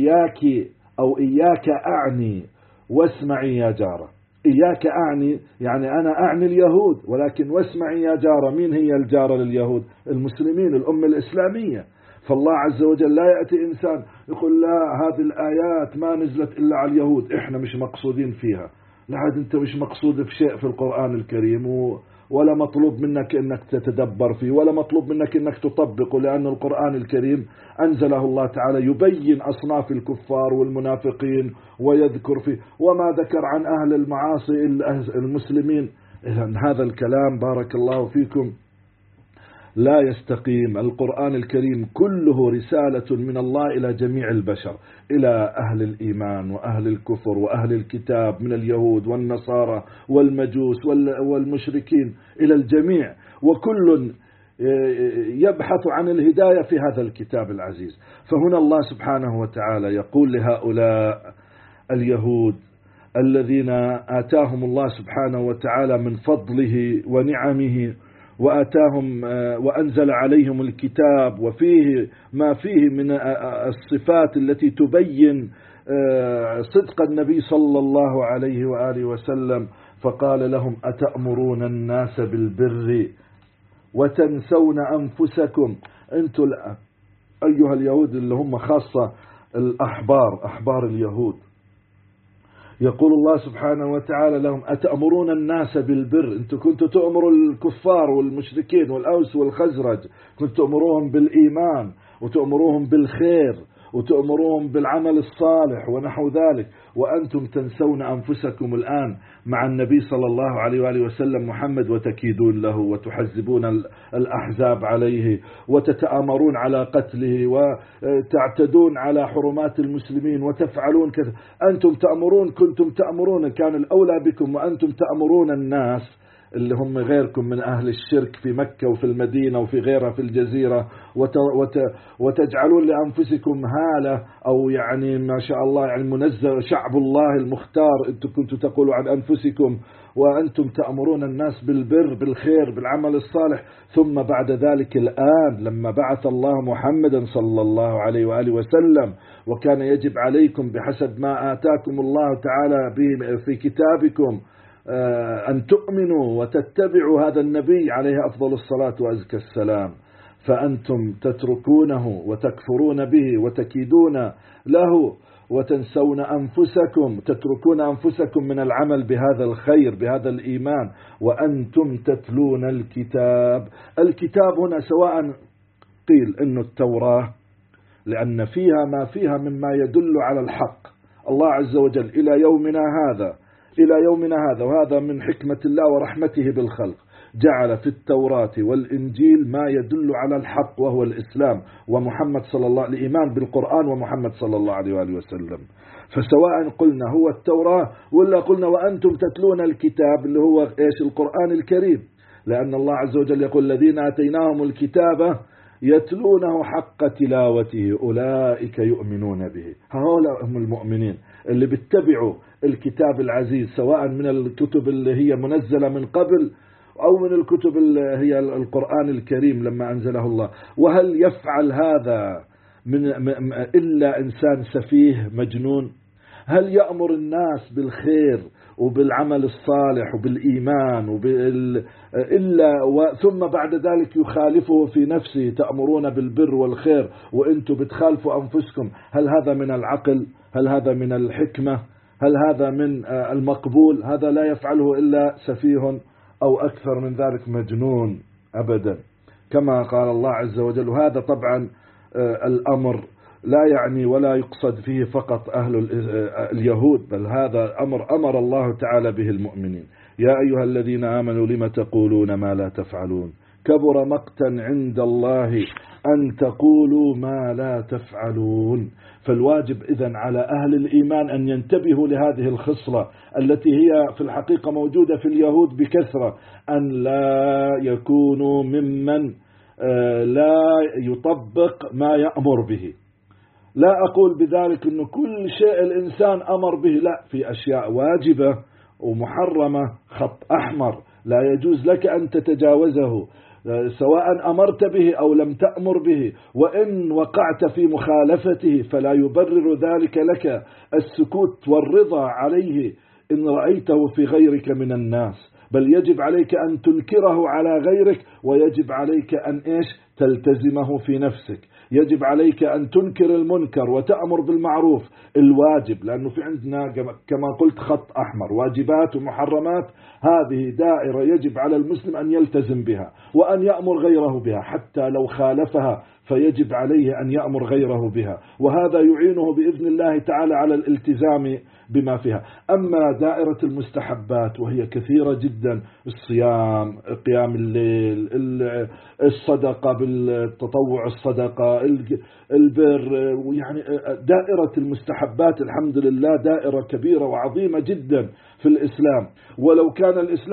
إياك أعني واسمعي يا جارة. إياك أعني يعني أنا أعني اليهود، ولكن واسمعي يا جارة. مين هي الجارة لليهود؟ المسلمين، الأمة الإسلامية. فالله عز وجل لا يأتي إنسان يقول لا هذه الآيات ما نزلت إلا على اليهود، إحنا مش مقصودين فيها. لا، أنت مش مقصود في شيء في القرآن الكريم، ولا مطلوب منك أنك تتدبر فيه، ولا مطلوب منك أنك تطبقه، لأن القرآن الكريم أنزله الله تعالى يبين أصناف الكفار والمنافقين ويذكر فيه، وما ذكر عن أهل المعاصي المسلمين. إذن هذا الكلام بارك الله فيكم لا يستقيم. القرآن الكريم كله رسالة من الله إلى جميع البشر، إلى أهل الإيمان وأهل الكفر وأهل الكتاب من اليهود والنصارى والمجوس والمشركين، إلى الجميع، وكل يبحث عن الهداية في هذا الكتاب العزيز. فهنا الله سبحانه وتعالى يقول لهؤلاء اليهود الذين آتاهم الله سبحانه وتعالى من فضله ونعمه وآتاهم وأنزل عليهم الكتاب وفيه ما فيه من الصفات التي تبين صدق النبي صلى الله عليه وآله وسلم. فقال لهم أتأمرون الناس بالبر وتنسون أنفسكم. أنتم أيها اليهود اللي هم خاصة أحبار اليهود، يقول الله سبحانه وتعالى لهم أتأمرون الناس بالبر. أنتم كنتوا تأمروا الكفار والمشركين والأوس والخزرج، كنتوا تأمروهم بالإيمان وتأمروهم بالخير وتأمروهم بالعمل الصالح ونحو ذلك، وأنتم تنسون أنفسكم الآن مع النبي صلى الله عليه وآله وسلم محمد، وتكيدون له وتحزبون الأحزاب عليه وتتآمرون على قتله وتعتدون على حرمات المسلمين وتفعلون كذا. أنتم كنتم تأمرون، كان الأولى بكم وأنتم تأمرون الناس اللي هم غيركم من أهل الشرك في مكة وفي المدينة وفي غيرها في الجزيرة، وتجعلون لأنفسكم هالة أو يعني ما شاء الله يعني منزل شعب الله المختار. أنتم كنتم تقولوا عن أنفسكم وأنتم تأمرون الناس بالبر بالخير بالعمل الصالح. ثم بعد ذلك الآن لما بعث الله محمدا صلى الله عليه وآله وسلم، وكان يجب عليكم بحسب ما آتاكم الله تعالى به في كتابكم أن تؤمنوا وتتبعوا هذا النبي عليه أفضل الصلاة وأزكى السلام، فأنتم تتركونه وتكفرون به وتكيدون له وتنسون أنفسكم، تتركون أنفسكم من العمل بهذا الخير بهذا الإيمان وأنتم تتلون الكتاب. الكتاب هنا سواء قيل إنه التوراة لأن فيها ما فيها مما يدل على الحق. الله عز وجل إلى يومنا هذا وهذا من حكمة الله ورحمته بالخلق جعل في التوراة والإنجيل ما يدل على الحق وهو الإسلام ومحمد صلى الله عليه الإيمان بالقرآن ومحمد صلى الله عليه وآله وسلم. فسواء قلنا هو التوراة ولا قلنا وأنتم تتلون الكتاب اللي هو إيش القرآن الكريم، لأن الله عز وجل يقول الذين آتيناهم الكتاب يتلونه حق تلاوته أولئك يؤمنون به. هؤلاء هم المؤمنين اللي بيتبعوا الكتاب العزيز سواء من الكتب اللي هي منزلة من قبل أو من الكتب اللي هي القرآن الكريم لما أنزله الله. وهل يفعل هذا إلا إنسان سفيه مجنون؟ هل يأمر الناس بالخير وبالعمل الصالح وبالإيمان ثم بعد ذلك يخالفه في نفسه؟ تأمرون بالبر والخير وأنتم بتخالفوا أنفسكم. هل هذا من العقل؟ هل هذا من الحكمة؟ هل هذا من المقبول؟ هذا لا يفعله إلا سفيه أو أكثر من ذلك مجنون أبدا، كما قال الله عز وجل. وهذا طبعا الأمر لا يعني ولا يقصد فيه فقط أهل اليهود، بل هذا أمر الله تعالى به المؤمنين. يا أيها الذين آمنوا لم تقولون ما لا تفعلون كبر مقتا عند الله أن تقولوا ما لا تفعلون. فالواجب إذن على أهل الإيمان أن ينتبهوا لهذه الخصلة التي هي في الحقيقة موجودة في اليهود بكثرة، أن لا يكونوا ممن لا يطبق ما يأمر به. لا أقول بذلك أنه كل شيء الإنسان أمر به، لا، في أشياء واجبة ومحرمة خط أحمر لا يجوز لك أن تتجاوزه سواء أمرت به أو لم تأمر به. وإن وقعت في مخالفته فلا يبرر ذلك لك السكوت والرضا عليه إن رأيته في غيرك من الناس، بل يجب عليك أن تنكره على غيرك، ويجب عليك أن تلتزمه في نفسك. يجب عليك أن تنكر المنكر وتأمر بالمعروف الواجب، لأنه في عندنا كما قلت خط أحمر، واجبات ومحرمات. هذه دائرة يجب على المسلم أن يلتزم بها وأن يأمر غيره بها، حتى لو خالفها فيجب عليه أن يأمر غيره بها، وهذا يعينه بإذن الله تعالى على الالتزام بما فيها. أما دائرة المستحبات وهي كثيرة جدا، الصيام، قيام الليل، الصدقة بالتطوع، الصدقة، البر، يعني دائرة المستحبات الحمد لله دائرة كبيرة وعظيمة جدا في الإسلام. ولو كان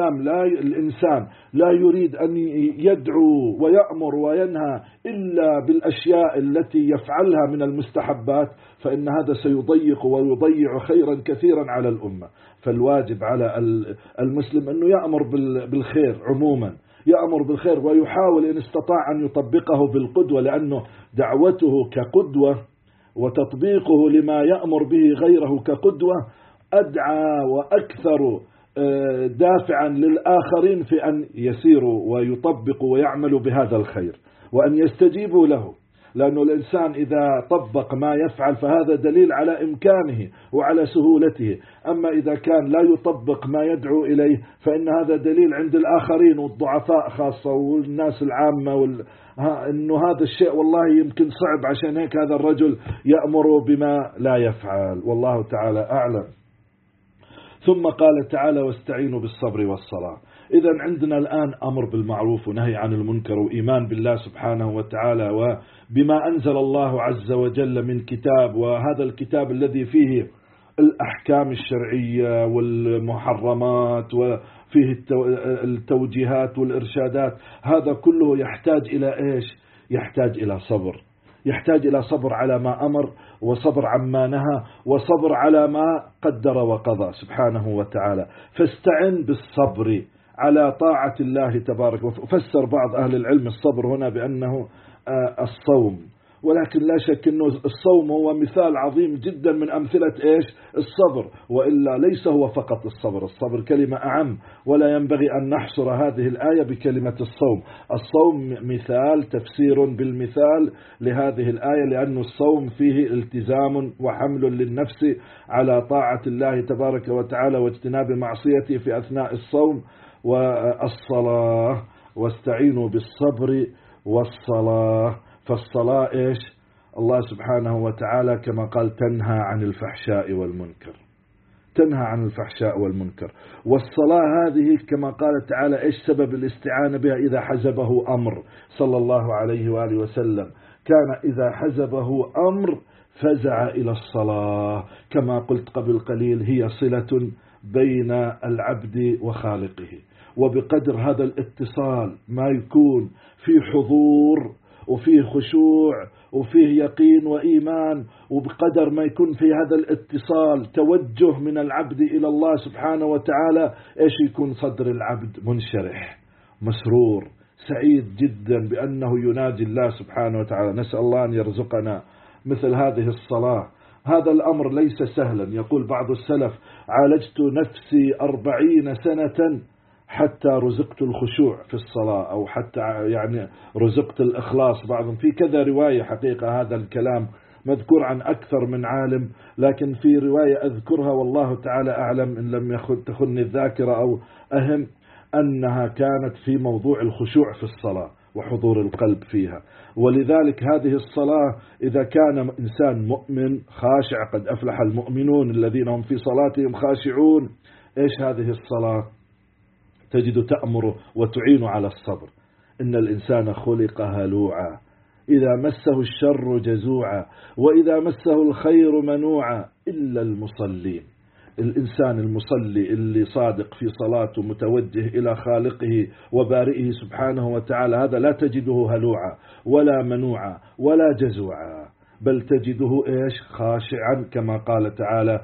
الإنسان لا يريد أن يدعو ويأمر وينهى إلا بالأشياء التي يفعلها من المستحبات فإن هذا سيضيق ويضيع خيرا كثيرا على الأمة. فالواجب على المسلم أنه يأمر بالخير عموما، يأمر بالخير ويحاول إن استطاع أن يطبقه بالقدوة، لأنه دعوته كقدوة وتطبيقه لما يأمر به غيره كقدوة أدعى وأكثر دافعا للآخرين في أن يسيروا ويطبقوا ويعملوا بهذا الخير وأن يستجيبوا له. لأنه الإنسان إذا طبق ما يفعل فهذا دليل على إمكانه وعلى سهولته، أما إذا كان لا يطبق ما يدعو إليه فإن هذا دليل عند الآخرين والضعفاء خاصة والناس العامة إنه هذا الشيء والله يمكن صعب، عشان هيك هذا الرجل يأمر بما لا يفعل. والله تعالى أعلم. ثم قال تعالى واستعينوا بالصبر والصلاة. إذا عندنا الآن أمر بالمعروف ونهي عن المنكر وإيمان بالله سبحانه وتعالى وبما أنزل الله عز وجل من كتاب، وهذا الكتاب الذي فيه الأحكام الشرعية والمحرمات وفيه التوجيهات والإرشادات، هذا كله يحتاج إلى إيش؟ يحتاج إلى صبر، يحتاج إلى صبر على ما أمر وصبر عما نهى وصبر على ما قدر وقضى سبحانه وتعالى. فاستعن بالصبر على طاعة الله تبارك وتعالى. فسر بعض أهل العلم الصبر هنا بأنه الصوم، ولكن لا شك أنه الصوم هو مثال عظيم جدا من أمثلة إيش؟ الصبر، وإلا ليس هو فقط الصبر. الصبر كلمة أعم، ولا ينبغي أن نحصر هذه الآية بكلمة الصوم. الصوم مثال، تفسير بالمثال لهذه الآية، لأن الصوم فيه التزام وحمل للنفس على طاعة الله تبارك وتعالى واجتناب معصيته في أثناء الصوم. والصلاة واستعينوا بالصبر والصلاة. فالصلاة إيش؟ الله سبحانه وتعالى كما قال تنهى عن الفحشاء والمنكر، تنهى عن الفحشاء والمنكر. والصلاة هذه كما قال تعالى إيش سبب الاستعانة بها؟ إذا حزبه أمر صلى الله عليه وآله وسلم كان إذا حزبه أمر فزع إلى الصلاة، كما قلت قبل قليل هي صلة بين العبد وخالقه. وبقدر هذا الاتصال ما يكون في حضور وفيه خشوع وفيه يقين وإيمان، وبقدر ما يكون في هذا الاتصال توجه من العبد إلى الله سبحانه وتعالى، إيش يكون صدر العبد منشرح مسرور سعيد جدا بأنه يناجي الله سبحانه وتعالى. نسأل الله أن يرزقنا مثل هذه الصلاة. هذا الأمر ليس سهلا. يقول بعض السلف عالجت نفسي 40 سنة حتى رزقت الخشوع في الصلاة، أو حتى يعني رزقت الإخلاص. بعضهم في كذا رواية حقيقة هذا الكلام مذكور عن أكثر من عالم، لكن في رواية أذكرها والله تعالى أعلم إن لم تخن الذاكرة أو أهم، أنها كانت في موضوع الخشوع في الصلاة وحضور القلب فيها. ولذلك هذه الصلاة إذا كان إنسان مؤمن خاشع، قد أفلح المؤمنون الذين هم في صلاتهم خاشعون، إيش هذه الصلاة؟ تجد تأمر وتعين على الصبر. إن الإنسان خلق هلوعا إذا مسه الشر جزوعا وإذا مسه الخير منوعا إلا المصلين. الإنسان المصلي اللي صادق في صلاته متوجه إلى خالقه وبارئه سبحانه وتعالى، هذا لا تجده هلوعا ولا منوعا ولا جزوعا، بل تجده إيش؟ خاشعا، كما قال تعالى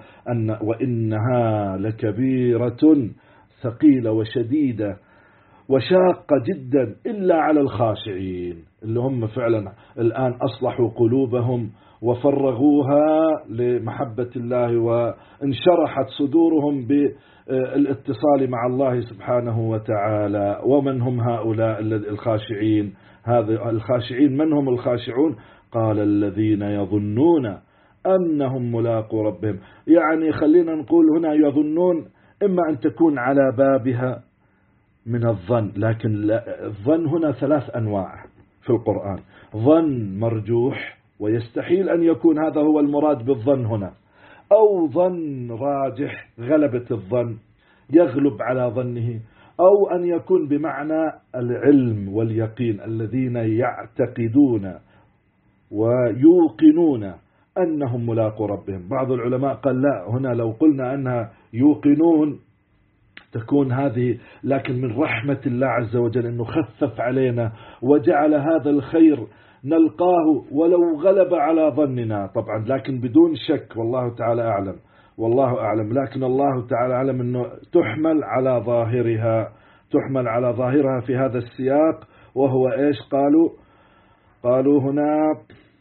وإنها لكبيرة ثقيلة وشديدة وشاقة جدا إلا على الخاشعين، اللي هم فعلا الآن أصلحوا قلوبهم وفرغوها لمحبة الله وانشرحت صدورهم بالاتصال مع الله سبحانه وتعالى. ومن هم هؤلاء الخاشعين؟ هذا الخاشعين من هم الخاشعون؟ قال الذين يظنون أنهم ملاقو ربهم. يعني خلينا نقول هنا يظنون، إما أن تكون على بابها من الظن، لكن الظن هنا 3 أنواع في القرآن: ظن مرجوح ويستحيل أن يكون هذا هو المراد بالظن هنا، أو ظن راجح غلبة الظن يغلب على ظنه، أو أن يكون بمعنى العلم واليقين، الذين يعتقدون ويوقنون أنهم ملاقو ربهم. بعض العلماء قال لا، هنا لو قلنا أنها يوقنون تكون هذه، لكن من رحمة الله عز وجل أنه خفف علينا وجعل هذا الخير نلقاه ولو غلب على ظننا طبعا، لكن بدون شك، والله تعالى أعلم، والله أعلم، لكن الله تعالى أعلم أنه تحمل على ظاهرها، تحمل على ظاهرها في هذا السياق، وهو إيش؟ قالوا هنا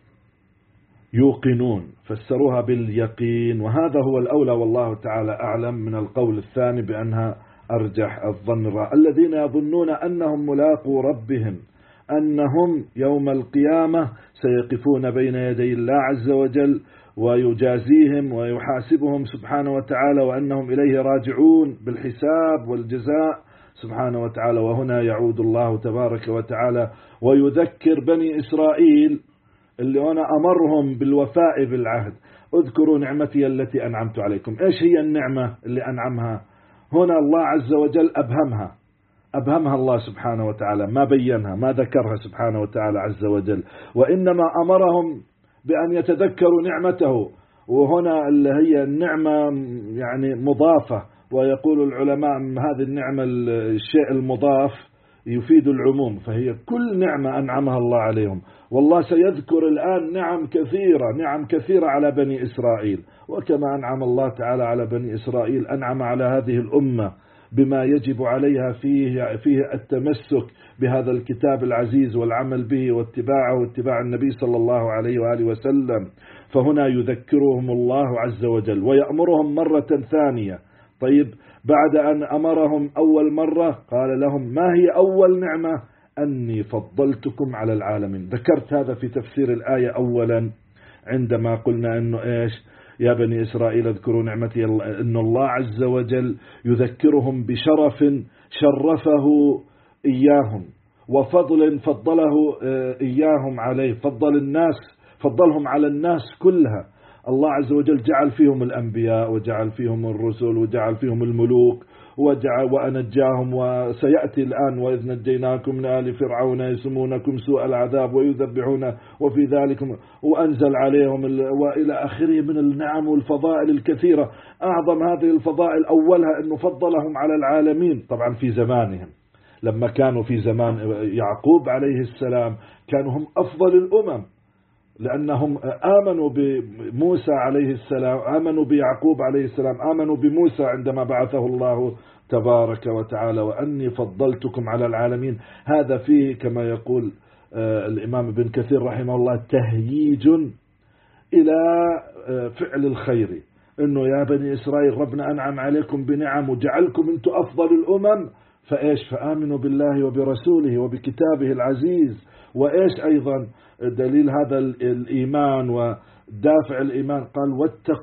يوقنون، فسروها باليقين، وهذا هو الأولى والله تعالى أعلم من القول الثاني بأنها أرجح الظن. الذين يظنون أنهم ملاقو ربهم، أنهم يوم القيامة سيقفون بين يدي الله عز وجل ويجازيهم ويحاسبهم سبحانه وتعالى، وأنهم إليه راجعون بالحساب والجزاء سبحانه وتعالى. وهنا يعود الله تبارك وتعالى ويذكر بني إسرائيل اللي هنا أمرهم بالوفاء بالعهد: اذكروا نعمتي التي أنعمت عليكم. إيش هي النعمة اللي أنعمها؟ هنا الله عز وجل أبهمها الله سبحانه وتعالى، ما بينها، ما ذكرها سبحانه وتعالى عز وجل، وإنما أمرهم بأن يتذكروا نعمته. وهنا اللي هي النعمة يعني مضافة، ويقول العلماء أن هذه النعمة الشيء المضاف يفيد العموم، فهي كل نعمة أنعمها الله عليهم. والله سيذكر الآن نعم كثيرة على بني إسرائيل، وكما أنعم الله تعالى على بني إسرائيل أنعم على هذه الأمة بما يجب عليها فيه التمسك بهذا الكتاب العزيز والعمل به واتباع النبي صلى الله عليه وآله وسلم. فهنا يذكرهم الله عز وجل ويأمرهم مرة ثانية. طيب، بعد أن أمرهم أول مرة قال لهم: ما هي أول نعمة؟ أني فضلتكم على العالمين. ذكرت هذا في تفسير الآية أولا عندما قلنا أنه إيش؟ يا بني إسرائيل اذكروا نعمتي، أن الله عز وجل يذكرهم بشرف شرفه إياهم، وفضل فضله إياهم عليه، فضلهم على الناس كلها. الله عز وجل جعل فيهم الأنبياء، وجعل فيهم الرسل، وجعل فيهم الملوك، وأنجاهم. وسيأتي الآن: وإذ نجيناكم من آل فرعون يسمونكم سوء العذاب ويذبحون وفي ذلك، وأنزل عليهم وإلى آخره من النعم والفضائل الكثيرة. أعظم هذه الفضائل أولها أنه فضلهم على العالمين. طبعا في زمانهم، لما كانوا في زمان يعقوب عليه السلام كانوا هم أفضل الأمم، لأنهم آمنوا بموسى عليه السلام، آمنوا بيعقوب عليه السلام، آمنوا بموسى عندما بعثه الله تبارك وتعالى: وأني فضلتكم على العالمين. هذا فيه كما يقول الإمام ابن كثير رحمه الله تهييج إلى فعل الخير، إنه يا بني إسرائيل ربنا أنعم عليكم بنعم وجعلكم أنتم أفضل الأمم، فآمنوا بالله وبرسوله وبكتابه العزيز. وإيش أيضا دليل هذا الإيمان ودافع الإيمان؟ قال: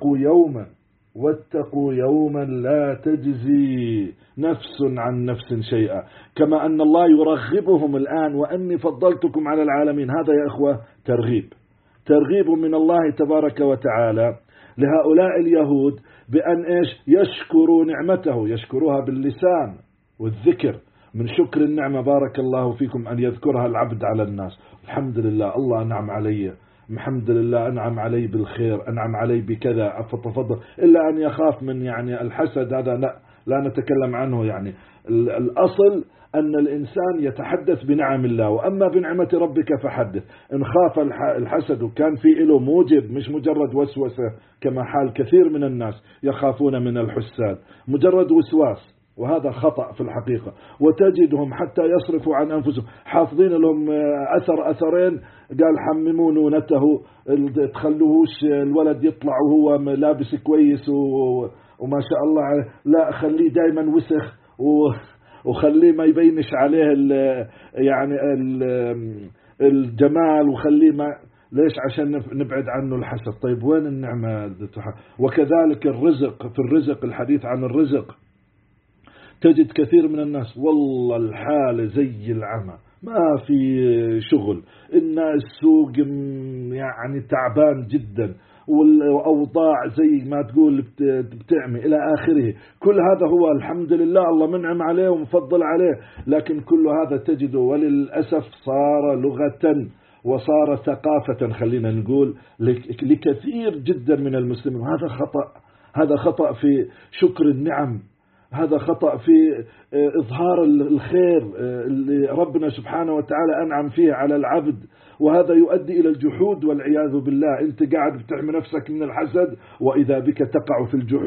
واتقوا يوما لا تجزي نفس عن نفس شيئا. كما أن الله يرغبهم الآن: وأني فضلتكم على العالمين. هذا يا إخوة ترغيب من الله تبارك وتعالى لهؤلاء اليهود بأن إيش؟ يشكروا نعمته، يشكروها باللسان والذكر. من شكر النعمة بارك الله فيكم أن يذكرها العبد على الناس: الحمد لله الله أنعم علي، الحمد لله أنعم علي بالخير، أنعم علي بكذا، فتفضل. إلا أن يخاف من يعني الحسد، هذا لا نتكلم عنه. يعني الأصل أن الإنسان يتحدث بنعم الله، وأما بنعمة ربك فحدث. إن خاف الحسد وكان في له موجب، مش مجرد وسوسة كما حال كثير من الناس يخافون من الحساد، مجرد وسواس، وهذا خطأ في الحقيقة. وتجدهم حتى يصرفوا عن أنفسهم، حافظين لهم أثرين، قال: حمموا نونته، تخلوهوش الولد يطلع وهو لابس كويس وما شاء الله، لا خليه دايما وسخ، وخليه ما يبينش عليه يعني الجمال، وخليه ما ليش؟ عشان نبعد عنه الحسد. طيب وين النعمة؟ وكذلك الرزق، في الرزق الحديث عن الرزق تجد كثير من الناس والله الحالة زي العمى، ما في شغل، إن السوق يعني تعبان جدا، والأوضاع زي ما تقول بتعمي إلى آخره. كل هذا هو الحمد لله الله منعم عليه ومفضل عليه، لكن كل هذا تجده وللأسف صار لغة وصار ثقافة، خلينا نقول لكثير جدا من المسلمين. هذا خطأ في شكر النعم، هذا خطأ في إظهار الخير اللي ربنا سبحانه وتعالى أنعم فيه على العبد، وهذا يؤدي إلى الجحود والعياذ بالله. أنت قاعد بتحمي نفسك من الحسد، وإذا بك تقع في الجحود.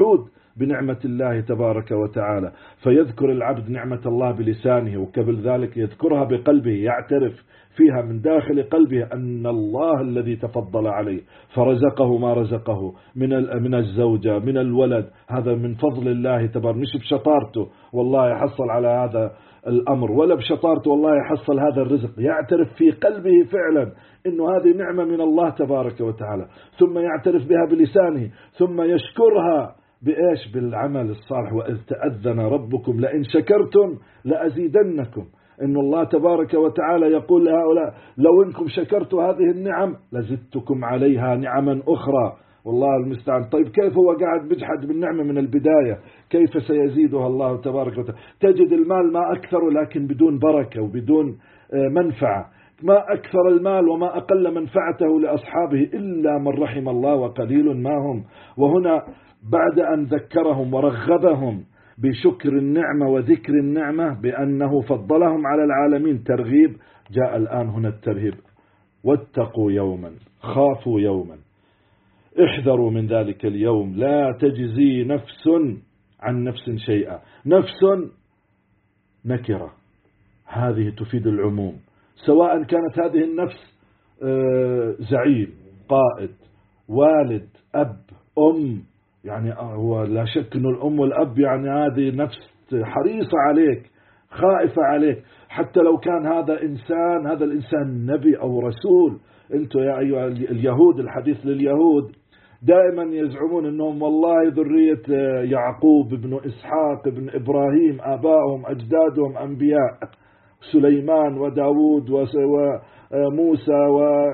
بنعمة الله تبارك وتعالى، فيذكر العبد نعمة الله بلسانه، وقبل ذلك يذكرها بقلبه، يعترف فيها من داخل قلبه أن الله الذي تفضل عليه فرزقه ما رزقه من الزوجة من الولد، هذا من فضل الله تبارك، مش بشطارته والله يحصل على هذا الأمر، ولا بشطارته والله يحصل هذا الرزق، يعترف في قلبه فعلا إنه هذه نعمة من الله تبارك وتعالى، ثم يعترف بها بلسانه، ثم يشكرها بإيش؟ بالعمل الصالح. وإذ تأذن ربكم لئن شكرتم لأزيدنكم، إن الله تبارك وتعالى يقول لهؤلاء لو إنكم شكرتوا هذه النعم لزدتكم عليها نعما أخرى، والله المستعان. طيب كيف هو قاعد بيجحد بالنعمة من البداية، كيف سيزيدها الله تبارك وتعالى؟ تجد المال ما أكثر لكن بدون بركة وبدون منفعة، ما أكثر المال وما أقل منفعته لأصحابه إلا من رحم الله وقليل ما هم. وهنا بعد أن ذكرهم ورغبهم بشكر النعمة وذكر النعمة بأنه فضلهم على العالمين ترغيب، جاء الآن هنا الترهيب: واتقوا يوما، خافوا يوما، احذروا من ذلك اليوم لا تجزي نفس عن نفس شيئا. نفس نكرة، هذه تفيد العموم، سواء كانت هذه النفس زعيم، قائد، والد، أب، أم، يعني هو لا شك أن الأم والأب يعني هذه نفس حريصة عليك، خائفة عليك، حتى لو كان هذا إنسان، هذا الإنسان نبي أو رسول. أنتم يا أيها اليهود، الحديث لليهود دائما يزعمون أنهم والله ذرية يعقوب بن إسحاق بن إبراهيم، آبائهم أجدادهم أنبياء، سليمان وداود وموسى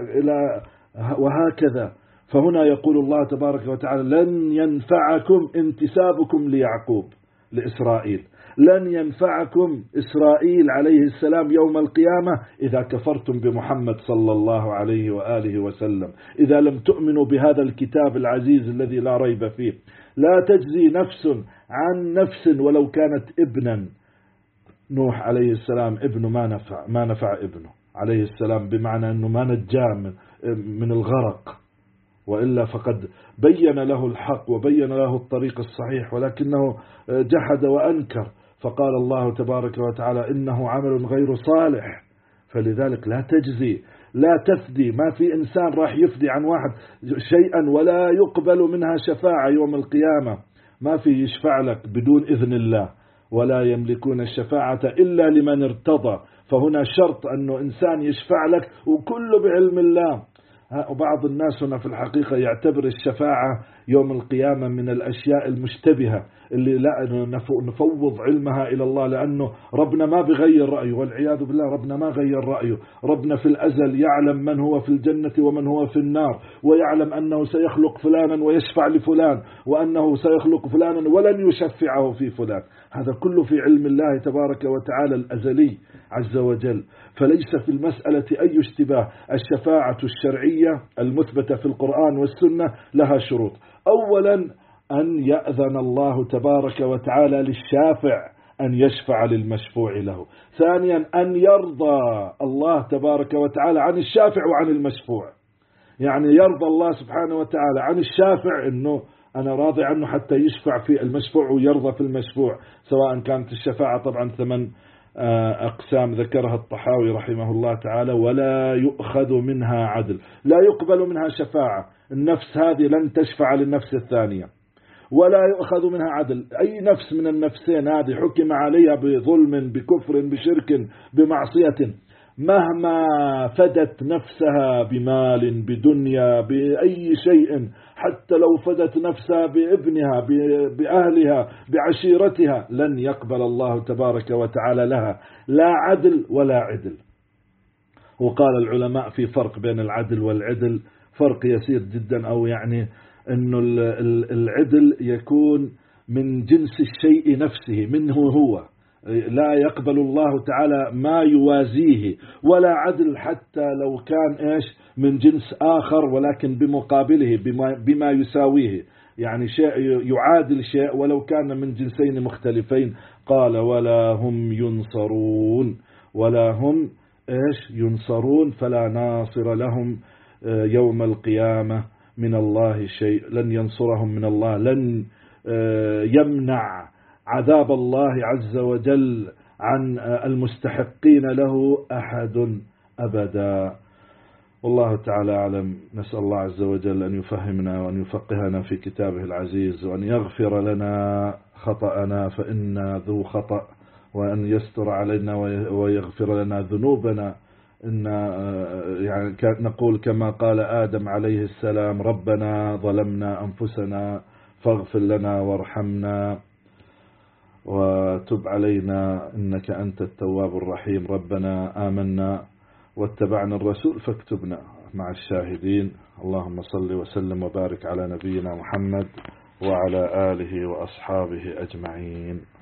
وهكذا. فهنا يقول الله تبارك وتعالى: لن ينفعكم انتسابكم ليعقوب لإسرائيل، لن ينفعكم إسرائيل عليه السلام يوم القيامة إذا كفرتم بمحمد صلى الله عليه وآله وسلم، إذا لم تؤمنوا بهذا الكتاب العزيز الذي لا ريب فيه. لا تجزي نفس عن نفس ولو كانت ابنا. نوح عليه السلام ابنه ما نفع ابنه عليه السلام، بمعنى أنه ما نجاه من الغرق، وإلا فقد بين له الحق وبين له الطريق الصحيح، ولكنه جحد وأنكر، فقال الله تبارك وتعالى: إنه عمل غير صالح. فلذلك لا تجزي، لا تفدي، ما في إنسان راح يفدي عن واحد شيئا، ولا يقبل منها شفاعة يوم القيامة، ما في يشفع لك بدون إذن الله، ولا يملكون الشفاعة إلا لمن ارتضى. فهنا شرط أنه إنسان يشفع لك وكله بعلم الله. وبعض الناس هنا في الحقيقة يعتبر الشفاعة يوم القيامة من الأشياء المشتبهة اللي لا نفوض علمها إلى الله، لأنه ربنا ما بغير رأيه، والعياذ بالله ربنا ما غير رأيه. ربنا في الأزل يعلم من هو في الجنة ومن هو في النار، ويعلم أنه سيخلق فلانا ويشفع لفلان، وأنه سيخلق فلانا ولن يشفعه في فلان. هذا كله في علم الله تبارك وتعالى الأزلي عز وجل. فليس في المسألة أي اشتباه. الشفاعة الشرعية المثبتة في القرآن والسنة لها شروط: أولا أن يأذن الله تبارك وتعالى للشافع أن يشفع للمشفوع له. ثانيا أن يرضى الله تبارك وتعالى عن الشافع وعن المشفوع، يعني يرضى الله سبحانه وتعالى عن الشافع أنه أنا راضي عنه حتى يشفع في المشفوع، ويرضى في المشفوع، سواء كانت الشفاعة طبعا 8 أقسام ذكرها الطحاوي رحمه الله تعالى: ولا يؤخذ منها عدل، لا يقبل منها شفاعة، النفس هذه لن تشفع للنفس الثانية، ولا يؤخذ منها عدل. أي نفس من النفسين هذه حكم عليها بظلم، بكفر، بشرك، بمعصية، مهما فدت نفسها بمال، بدنيا، بأي شيء، حتى لو فدت نفسها بابنها، بأهلها، بعشيرتها، لن يقبل الله تبارك وتعالى لها لا عدل ولا عدل. وقال العلماء في فرق بين العدل والعدل، فرق يسير جدا، أو يعني أنه العدل يكون من جنس الشيء نفسه، منه هو، لا يقبل الله تعالى ما يوازيه، ولا عدل حتى لو كان إيش من جنس آخر ولكن بمقابله بما يساويه، يعني شيء يعادل شيء ولو كان من جنسين مختلفين. قال: ولا هم ينصرون، ولا هم إيش ينصرون، فلا ناصر لهم يوم القيامة من الله شيء، لن ينصرهم من الله، لن يمنع عذاب الله عز وجل عن المستحقين له أحد أبدا. والله تعالى أعلم. نسأل الله عز وجل أن يفهمنا وأن يفقهنا في كتابه العزيز، وأن يغفر لنا خطأنا فإنا ذو خطأ، وأن يستر علينا ويغفر لنا ذنوبنا. إن يعني نقول كما قال آدم عليه السلام: ربنا ظلمنا أنفسنا فاغفر لنا وارحمنا وتب علينا إنك أنت التواب الرحيم. ربنا آمنا واتبعنا الرسول فاكتبنا مع الشاهدين. اللهم صل وسلم وبارك على نبينا محمد وعلى آله وأصحابه أجمعين.